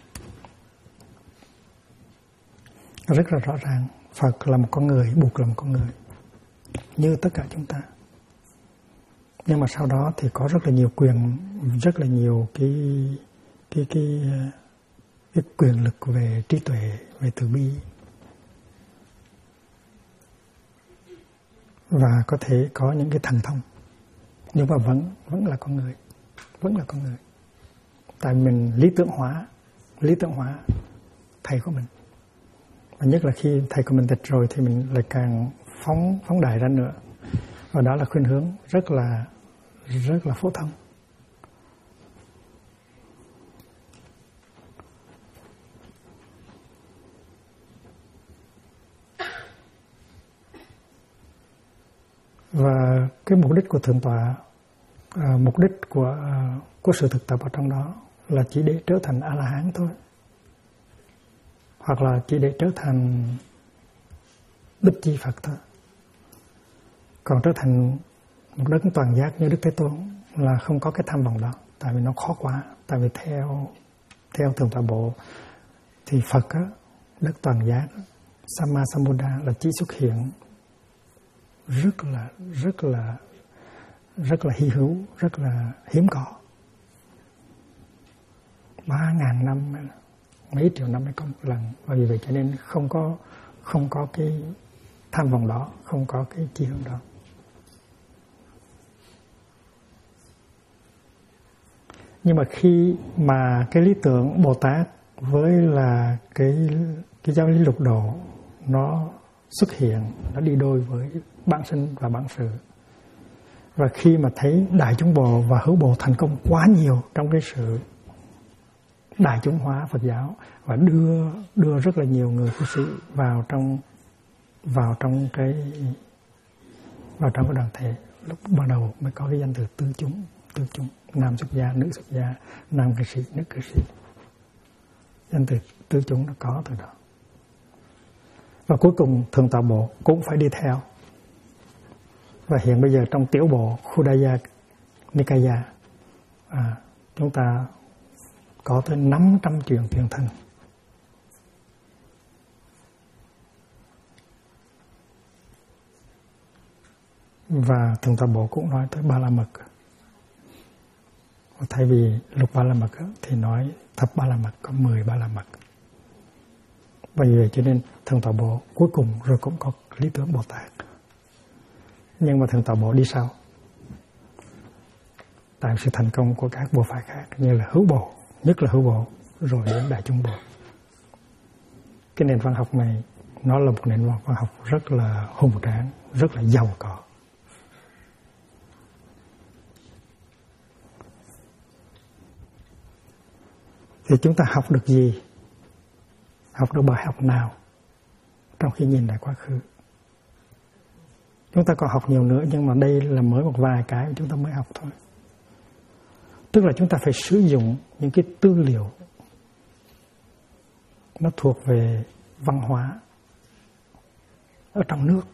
rất là rõ ràng. Phật là một con người, Bụt là một con người như tất cả chúng ta. Nhưng mà sau đó thì có rất là nhiều cái quyền lực về trí tuệ, về từ bi, và có thể có những cái thần thông, nhưng mà vẫn là con người, tại mình lý tưởng hóa thầy của mình, và nhất là khi thầy của mình tịch rồi thì mình lại càng phóng đại ra nữa, và đó là khuynh hướng rất là phổ thông. Và cái mục đích của Thượng Tọa, mục đích của sự thực tập ở trong đó là chỉ để trở thành A-la-hán thôi, hoặc là chỉ để trở thành Bích Chi Phật thôi. Còn trở thành một đấng toàn giác như Đức Thế Tôn là không có cái tham vọng đó, tại vì nó khó quá. Tại vì theo Thượng Tọa Bộ thì Phật á, đấng toàn giác, Samma Sambuddha là chỉ xuất hiện rất là hy hữu, rất là hiếm có. 3.000 năm, mấy triệu năm mới có một lần. Và vì vậy cho nên không có cái tham vọng đó, không có cái chí hướng đó. Nhưng mà khi mà cái lý tưởng Bồ Tát với là cái giáo lý lục độ nó xuất hiện, nó đi đôi với bản sinh và bản sự. Và khi mà thấy đại chúng Bồ và hữu Bồ thành công quá nhiều trong cái sự đại chúng hóa Phật giáo và đưa rất là nhiều người cư sĩ vào trong cái đoàn thể, lúc bắt đầu mới có cái danh từ tứ chúng, nam xuất gia, nữ xuất gia, nam cư sĩ, nữ cư sĩ. Danh từ tứ chúng nó có từ đó. Và cuối cùng Thượng Tọa Bộ cũng phải đi theo. Và hiện bây giờ trong tiểu bộ Khuddaka Nikaya, chúng ta có tới 500 truyền tiền thân. Và Thượng Tọa Bộ cũng nói tới Ba La Mật. Thay vì lục Ba La Mật thì nói thập Ba La Mật, có 10 Ba La Mật. Và vì vậy cho nên Thượng Tọa Bộ cuối cùng rồi cũng có lý tưởng Bồ Tát. Nhưng mà Thượng Tọa Bộ đi sau. Tại sự thành công của các bộ phái khác như là hữu Bộ, nhất là hữu Bộ, rồi đến đại chúng Bộ. Cái nền văn học này nó là một nền văn học rất là hùng tráng, rất là giàu có. Thì chúng ta học được gì? Học được bài học nào trong khi nhìn lại quá khứ? Chúng ta còn học nhiều nữa, nhưng mà đây là mới một vài cái chúng ta mới học thôi. Tức là chúng ta phải sử dụng những cái tư liệu nó thuộc về văn hóa ở trong nước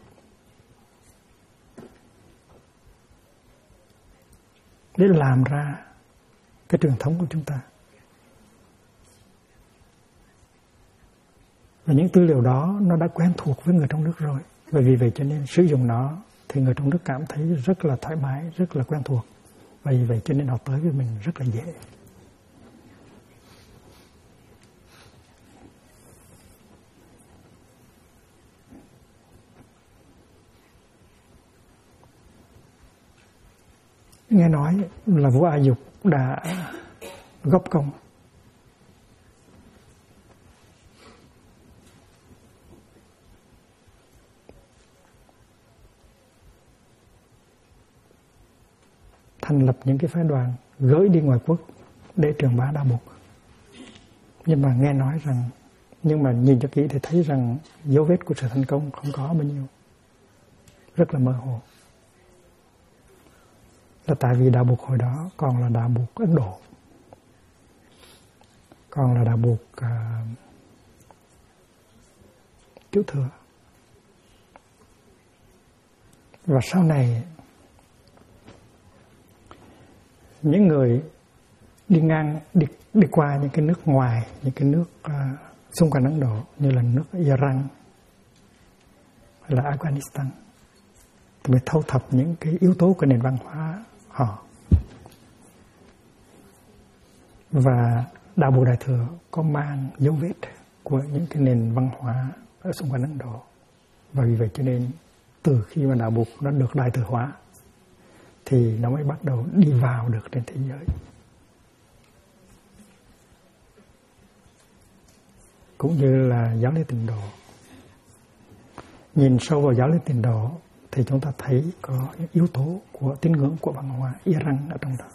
để làm ra cái truyền thống của chúng ta. Và những tư liệu đó nó đã quen thuộc với người trong nước rồi. Và vì vậy cho nên sử dụng nó thì người trong nước cảm thấy rất là thoải mái, rất là quen thuộc. Và vì vậy cho nên họ tới với mình rất là dễ. Nghe nói là vua A Dục đã góp công thành lập những cái phái đoàn gửi đi ngoài quốc để truyền bá đạo Bụt. Nhưng mà nghe nói rằng, nhưng mà nhìn cho kỹ thì thấy rằng dấu vết của sự thành công không có bao nhiêu, rất là mơ hồ. Là tại vì đạo Bụt hồi đó còn là đạo Bụt Ấn Độ, còn là đạo Bụt Tiểu Thừa. Và sau này những người đi qua những cái nước ngoài, những cái nước xung quanh Ấn Độ như là nước Iran hay là Afghanistan thì mới thâu thập những cái yếu tố của nền văn hóa họ. Và đạo Bụt Đại Thừa có mang dấu vết của những cái nền văn hóa ở xung quanh Ấn Độ. Và vì vậy cho nên từ khi mà đạo Bụt nó được đại thừa hóa thì nó mới bắt đầu đi vào được trên thế giới. Cũng như là giáo lý Tịnh Độ. Nhìn sâu vào giáo lý Tịnh Độ thì chúng ta thấy có những yếu tố của tín ngưỡng, của văn hóa Iran ở trong đó.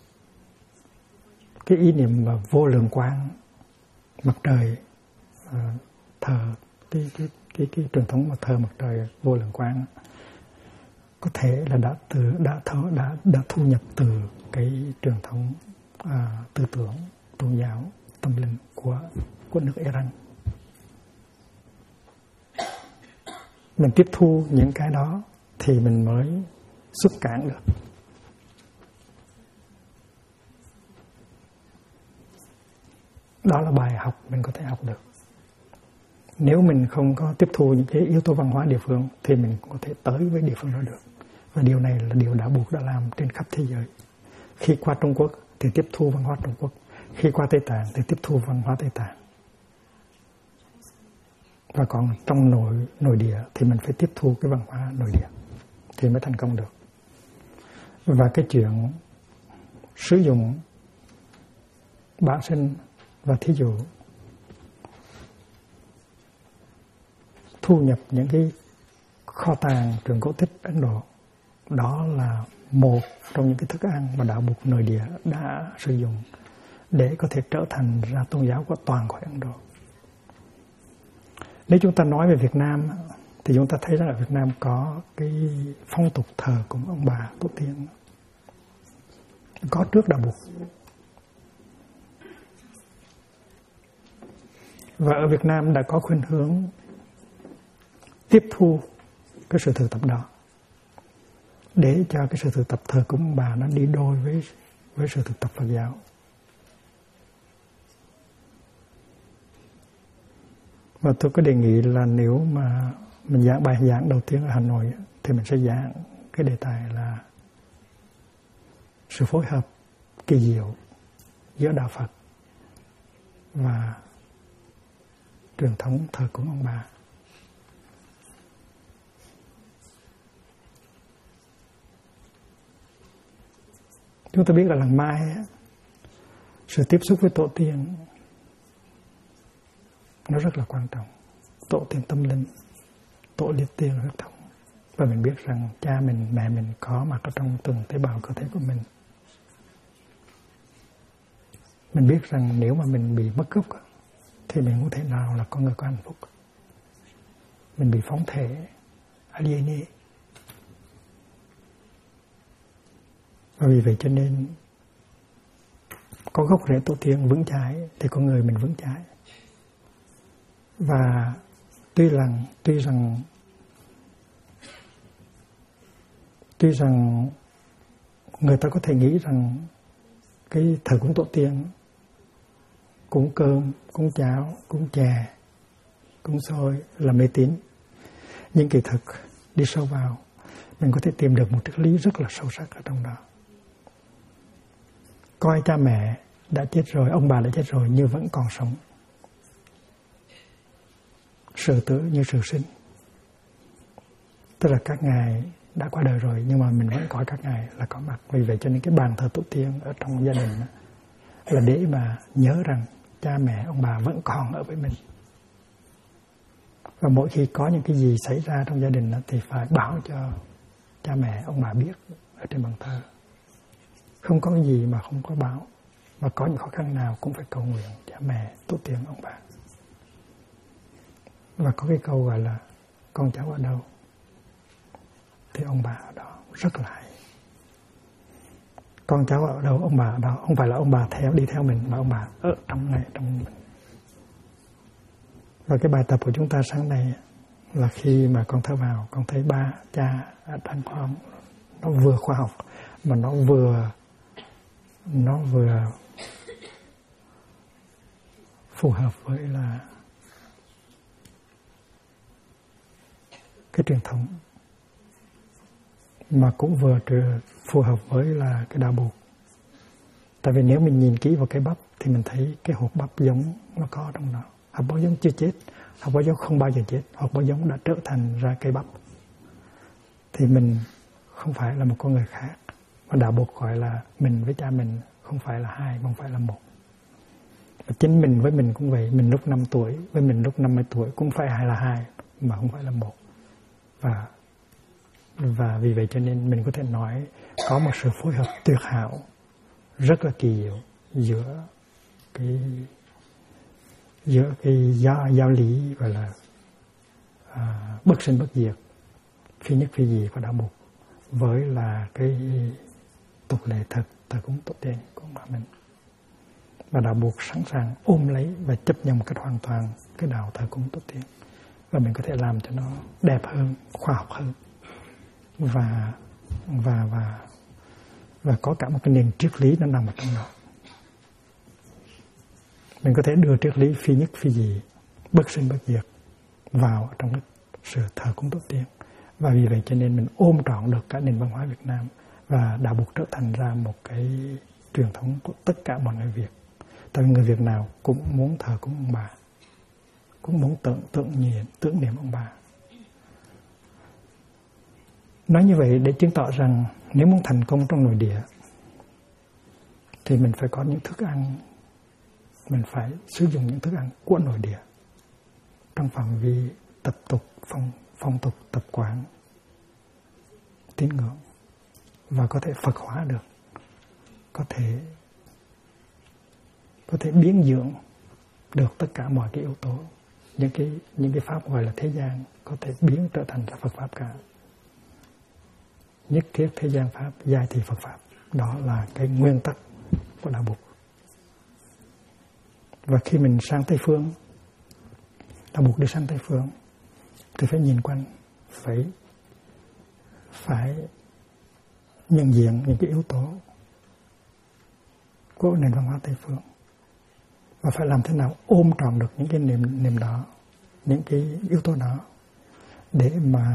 Cái ý niệm mà vô lượng quang, mặt trời, thờ cái truyền thống mà thờ mặt trời vô lượng quang có thể là đã thu nhập từ cái truyền thống tư tưởng, tôn giáo, tâm linh của nước Iran. Mình tiếp thu những cái đó thì mình mới xuất cản được. Đó là bài học mình có thể học được. Nếu mình không có tiếp thu những cái yếu tố văn hóa địa phương thì mình có thể tới với địa phương đó được. Và điều này là điều đã buộc đã làm trên khắp thế giới. Khi qua Trung Quốc thì tiếp thu văn hóa Trung Quốc, khi qua Tây Tạng thì tiếp thu văn hóa Tây Tạng. Và còn trong nội địa thì mình phải tiếp thu cái văn hóa nội địa thì mới thành công được. Và cái chuyện sử dụng bản sinh và thí dụ thu nhập những cái kho tàng truyện cổ tích Ấn Độ, đó là một trong những cái thức ăn mà đạo Phật nội địa đã sử dụng để có thể trở thành ra tôn giáo của toàn khỏi Ấn Độ. Nếu chúng ta nói về Việt Nam thì chúng ta thấy rằng ở Việt Nam có cái phong tục thờ cúng ông bà tổ tiên, có trước đạo Phật. Và ở Việt Nam đã có khuynh hướng tiếp thu cái sự thực tập đó để cho cái sự thực tập thờ cúng ông bà nó đi đôi với sự thực tập Phật giáo. Và tôi có đề nghị là nếu mà mình giảng bài giảng đầu tiên ở Hà Nội thì mình sẽ giảng cái đề tài là sự phối hợp kỳ diệu giữa đạo Phật và truyền thống thờ cúng ông bà. Chúng ta biết là lần mai sự tiếp xúc với tổ tiên nó rất là quan trọng. Tổ tiên tâm linh, tổ liệt tiên huyết thống. Và mình biết rằng cha mình, mẹ mình có mặt ở trong từng tế bào cơ thể của mình. Mình biết rằng nếu mà mình bị mất gốc thì mình không thể nào là con người có hạnh phúc. Mình bị phóng thể, alienate. Và vì vậy cho nên có gốc rễ tổ tiên vững chãi thì con người mình vững chãi. Và tuy rằng người ta có thể nghĩ rằng cái thờ cúng tổ tiên, cúng cơm, cúng cháo, cúng chè, cúng xôi là mê tín, nhưng kỳ thực đi sâu vào mình có thể tìm được một triết lý rất là sâu sắc ở trong đó. Coi cha mẹ đã chết rồi, ông bà đã chết rồi nhưng vẫn còn sống, sự tử như sự sinh. Tức là các ngài đã qua đời rồi nhưng mà mình vẫn coi các ngài là có mặt. Vì vậy cho nên cái bàn thờ tổ tiên ở trong gia đình là để mà nhớ rằng cha mẹ ông bà vẫn còn ở với mình. Và mỗi khi có những cái gì xảy ra trong gia đình thì phải báo cho cha mẹ ông bà biết ở trên bàn thờ. Không có cái gì mà không có báo. Và có những khó khăn nào cũng phải cầu nguyện cha mẹ, tổ tiên, ông bà. Và có cái câu gọi là con cháu ở đâu thì ông bà ở đó, rất là hay. Con cháu ở đâu, ông bà ở đó. Không phải là ông bà đi theo mình, mà ông bà ở trong mình. Và cái bài tập của chúng ta sáng nay là khi mà con thở vào, con thấy ba, cha ở trong con, nó vừa khoa học mà nó vừa phù hợp với là cái truyền thống, mà cũng vừa phù hợp với là cái đạo Bụt. Tại vì nếu mình nhìn kỹ vào cái bắp thì mình thấy cái hột bắp giống nó có trong đó. Hột bắp giống chưa chết, hột bắp giống không bao giờ chết, hột bắp giống đã trở thành ra cây bắp. Thì mình không phải là một con người khác. Và đạo Bụt gọi là mình với cha mình không phải là hai, không phải là một. Và chính mình với mình cũng vậy. Mình lúc 5 tuổi với mình lúc 50 tuổi cũng phải là hai, mà không phải là một. Và vì vậy cho nên mình có thể nói có một sự phối hợp tuyệt hảo, rất là kỳ diệu giữa cái giáo lý gọi là bất sinh bất diệt, phi nhất phi dị của đạo Bụt với là cái tục lệ thờ cúng tổ tiên của bà mình. Và đạo Bụt sẵn sàng ôm lấy và chấp nhận một cách hoàn toàn cái đạo thờ cúng tổ tiên. Và mình có thể làm cho nó đẹp hơn, khoa học hơn và có cả một cái nền triết lý nó nằm ở trong đó. Mình có thể đưa triết lý phi nhất phi dị, bất sinh bất diệt vào trong cái sự thờ cúng tổ tiên. Và vì vậy cho nên mình ôm trọn được cả nền văn hóa Việt Nam, và đạo Bụt trở thành ra một cái truyền thống của tất cả mọi người Việt. Tại vì người Việt nào cũng muốn thờ cúng ông bà, cũng muốn tưởng niệm ông bà. Nói như vậy để chứng tỏ rằng nếu muốn thành công trong nội địa thì mình phải có những thức ăn, mình phải sử dụng những thức ăn của nội địa trong phạm vi tập tục, phong tục, tập quán, tín ngưỡng, và có thể Phật hóa được, có thể biến dưỡng được tất cả mọi cái yếu tố, những cái pháp gọi là thế gian có thể biến trở thành ra Phật pháp cả. Nhất thiết thế gian pháp, giai thị Phật pháp. Đó là cái nguyên tắc của đạo Bụt. Và khi mình sang Tây phương, đạo Bụt đi sang Tây phương thì phải nhìn quanh, phải nhận diện những cái yếu tố của nền văn hóa Tây phương, và phải làm thế nào ôm trọn được những cái niềm đó, những cái yếu tố đó để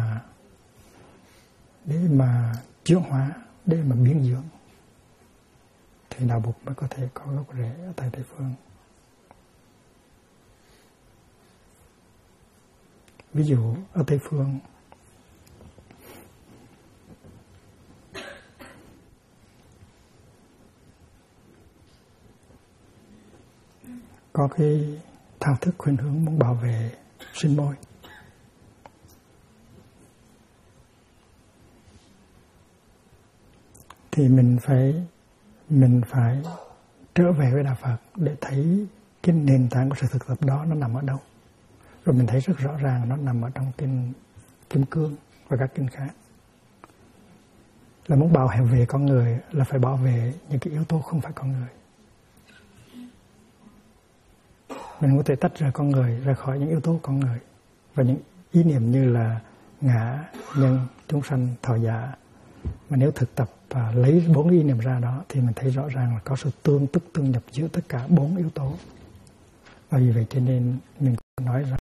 mà chuyển hóa, để mà biến dưỡng, thì đạo Bụt mới có thể có gốc rễ ở tại Tây phương. Ví dụ ở Tây phương có cái thao thức khuynh hướng muốn bảo vệ sinh môi. Thì mình phải trở về với đạo Phật để thấy cái nền tảng của sự thực tập đó nó nằm ở đâu. Rồi mình thấy rất rõ ràng nó nằm ở trong kinh Kim Cương và các kinh khác. Là muốn bảo vệ con người là phải bảo vệ những cái yếu tố không phải con người. Mình có thể tách ra con người ra khỏi những yếu tố con người, và những ý niệm như là ngã, nhân, chúng sanh, thọ giả. Mà nếu thực tập và lấy 4 ý niệm ra đó thì mình thấy rõ ràng là có sự tương tức tương nhập giữa tất cả 4 yếu tố. Và vì vậy cho nên mình nói rằng